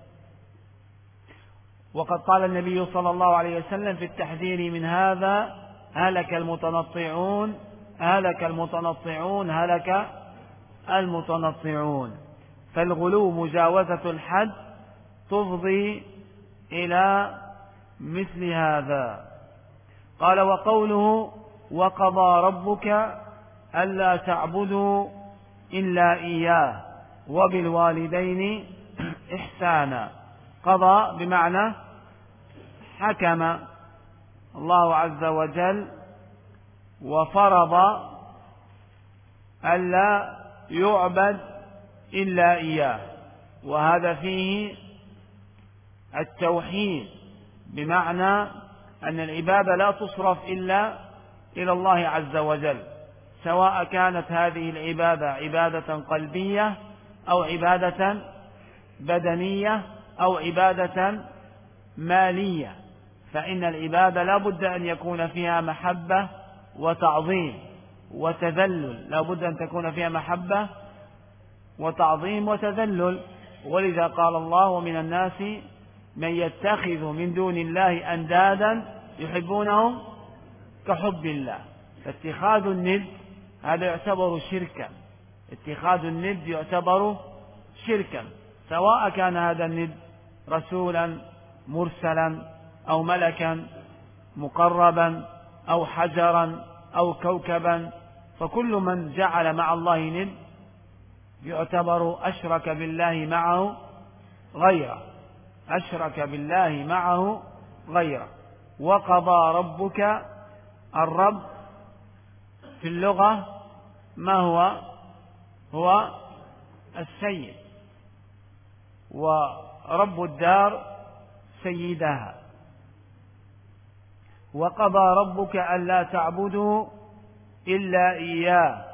وقد قال النبي صلى الله عليه وسلم في التحذير من هذا هلك المتنطعون هلك المتنطعون هلك المتنطعون. فالغلو مجاوزة الحد تفضي إلى مثل هذا. قال وقوله وقضى ربك ألا تعبدوا إلا إياه وبالوالدين إحسانا. قضى بمعنى حكم الله عز وجل وفرض ألا يعبد إلا إياه، وهذا فيه التوحيد بمعنى أن العبادة لا تصرف إلا إلى الله عز وجل، سواء كانت هذه العبادة عبادة قلبية أو عبادة بدنية أو عبادة مالية. فإن العبادة لا بد أن يكون فيها محبة وتعظيم وتذلل، لا بد أن تكون فيها محبة وتعظيم وتذلل. ولذا قال الله ومن الناس من يتخذ من دون الله أندادا يحبونهم كحب الله. فاتخاذ الند هذا يعتبر شركا، اتخاذ الند يعتبر شركا، سواء كان هذا الند رسولا مرسلا أو ملكا مقربا أو حجرا أو كوكبا، فكل من جعل مع الله ند يعتبر أشرك بالله معه غيره، أشرك بالله معه غيره. وقضى ربك، الرب في اللغة ما هو السيد، ورب الدار سيدها. وقضى ربك ألا تعبدوا إلا إياه،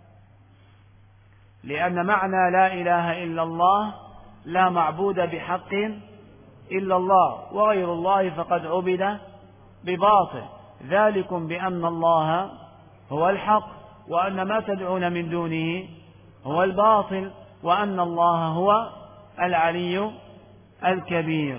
لأن معنى لا إله إلا الله لا معبود بحق إلا الله، وغير الله فقد عبد بباطل. ذلكم بأن الله هو الحق وأن ما تدعون من دونه هو الباطل وأن الله هو العلي الكبير.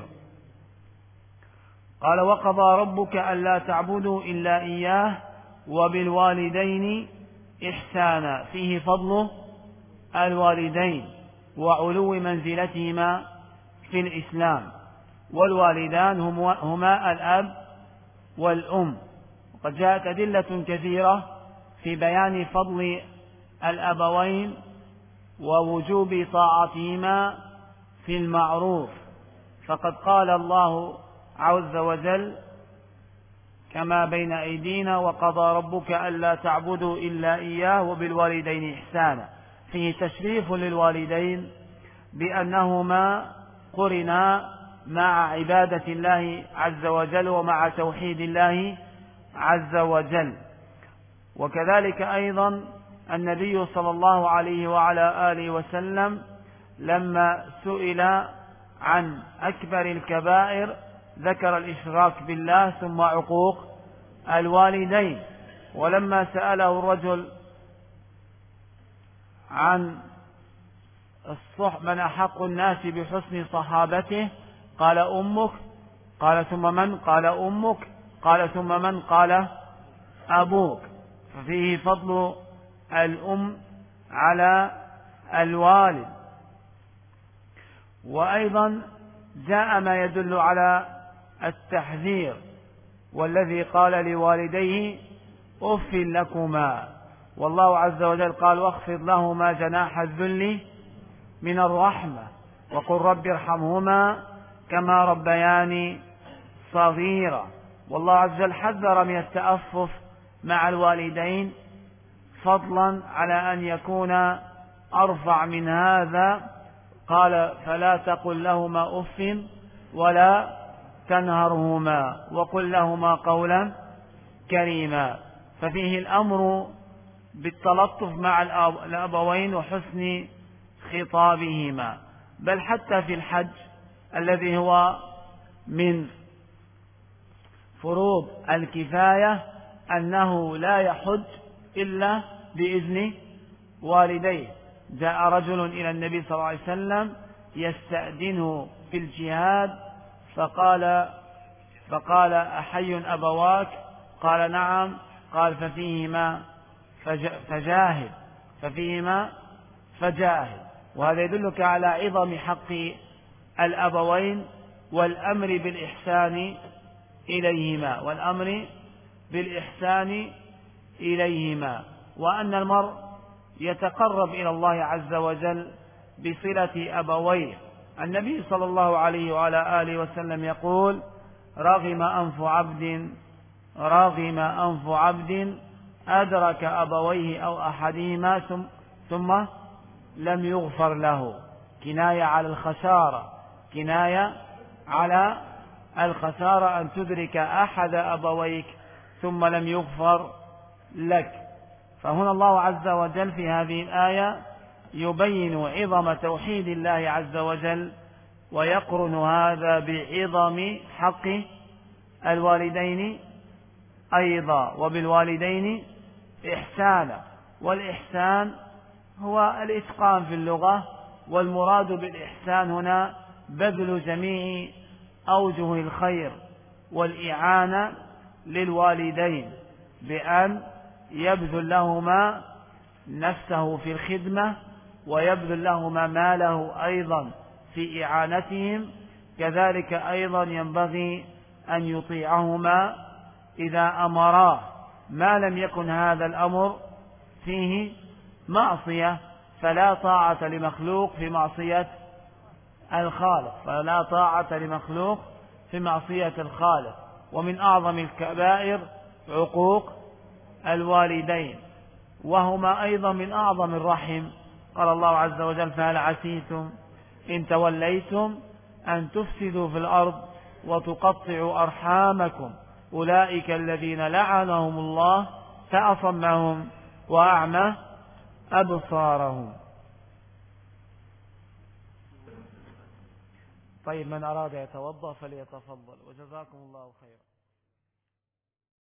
قال وقضى ربك ألا تعبدوا إلا إياه وبالوالدين إحسانا، فيه فضل الوالدين وعلو منزلتهما في الإسلام. والوالدان هما الأب والأم، وقد جاءت أدلة كثيرة في بيان فضل الأبوين ووجوب طاعتهما في المعروف. فقد قال الله عز وجل كما بين أيدينا: وقضى ربك ألا تعبدوا إلا إياه وبالوالدين إحسانا، فيه تشريف للوالدين بأنهما قرنا مع عبادة الله عز وجل ومع توحيد الله عز وجل. وكذلك أيضا النبي صلى الله عليه وعلى آله وسلم لما سئل عن أكبر الكبائر ذكر الإشراك بالله ثم عقوق الوالدين. ولما سأله الرجل عن من أحق الناس بحسن صحابته قال أمك، قال ثم من؟ قال أمك، قال ثم من؟ قال أبوك. ففيه فضل الأم على الوالد. وأيضا جاء ما يدل على التحذير: والذي قال لوالديه أف لكما. والله عز وجل قال: واخفض لهما جناح الذل من الرحمة وقل رب ارحمهما كما ربياني صغيرا. والله عز وجل حذر من التأفف مع الوالدين فضلا على أن يكون أرفع من هذا. قال: فلا تقل لهما أف ولا تنهرهما وقل لهما قولا كريما. ففيه الأمر بالتلطف مع الأبوين وحسن خطابهما. بل حتى في الحج الذي هو من فروض الكفاية أنه لا يحج إلا بإذن والديه. جاء رجل إلى النبي صلى الله عليه وسلم يستأذنه في الجهاد فقال: أحي أبواك؟ قال: نعم. قال: ففيهما فجاهد. وهذا يدلك على عظم حق الأبوين والأمر بالإحسان إليهما وأن المرء يتقرب إلى الله عز وجل بصلة أبويه. النبي صلى الله عليه وعلى آله وسلم يقول: رغم أنف عبد أدرك أبويه أو أحدهما ثم لم يغفر له. كناية على الخسارة أن تدرك أحد أبويك ثم لم يغفر لك. فهنا الله عز وجل في هذه الآية يبين عظم توحيد الله عز وجل ويقرن هذا بعظم حق الوالدين أيضا وبالوالدين إحسانا. والإحسان هو الإتقان في اللغة، والمراد بالإحسان هنا بذل جميع أوجه الخير والإعانة للوالدين بأن يبذل لهما نفسه في الخدمة ويبذل لهما ماله أيضا في إعانتهم. كذلك أيضا ينبغي أن يطيعهما إذا أمراه، ما لم يكن هذا الأمر فيه معصية، فلا طاعة لمخلوق في معصية الخالق. ومن أعظم الكبائر عقوق الوالدين، وهما أيضا من أعظم الرحم. قال الله عز وجل: فهل عسيتم إن توليتم أن تفسدوا في الأرض وتقطعوا أرحامكم أولئك الذين لعنهم الله فأصمهم وأعمى أبصارهم. طيب، من أراد يتوضأ فليتفضل، وجزاكم الله خيرا.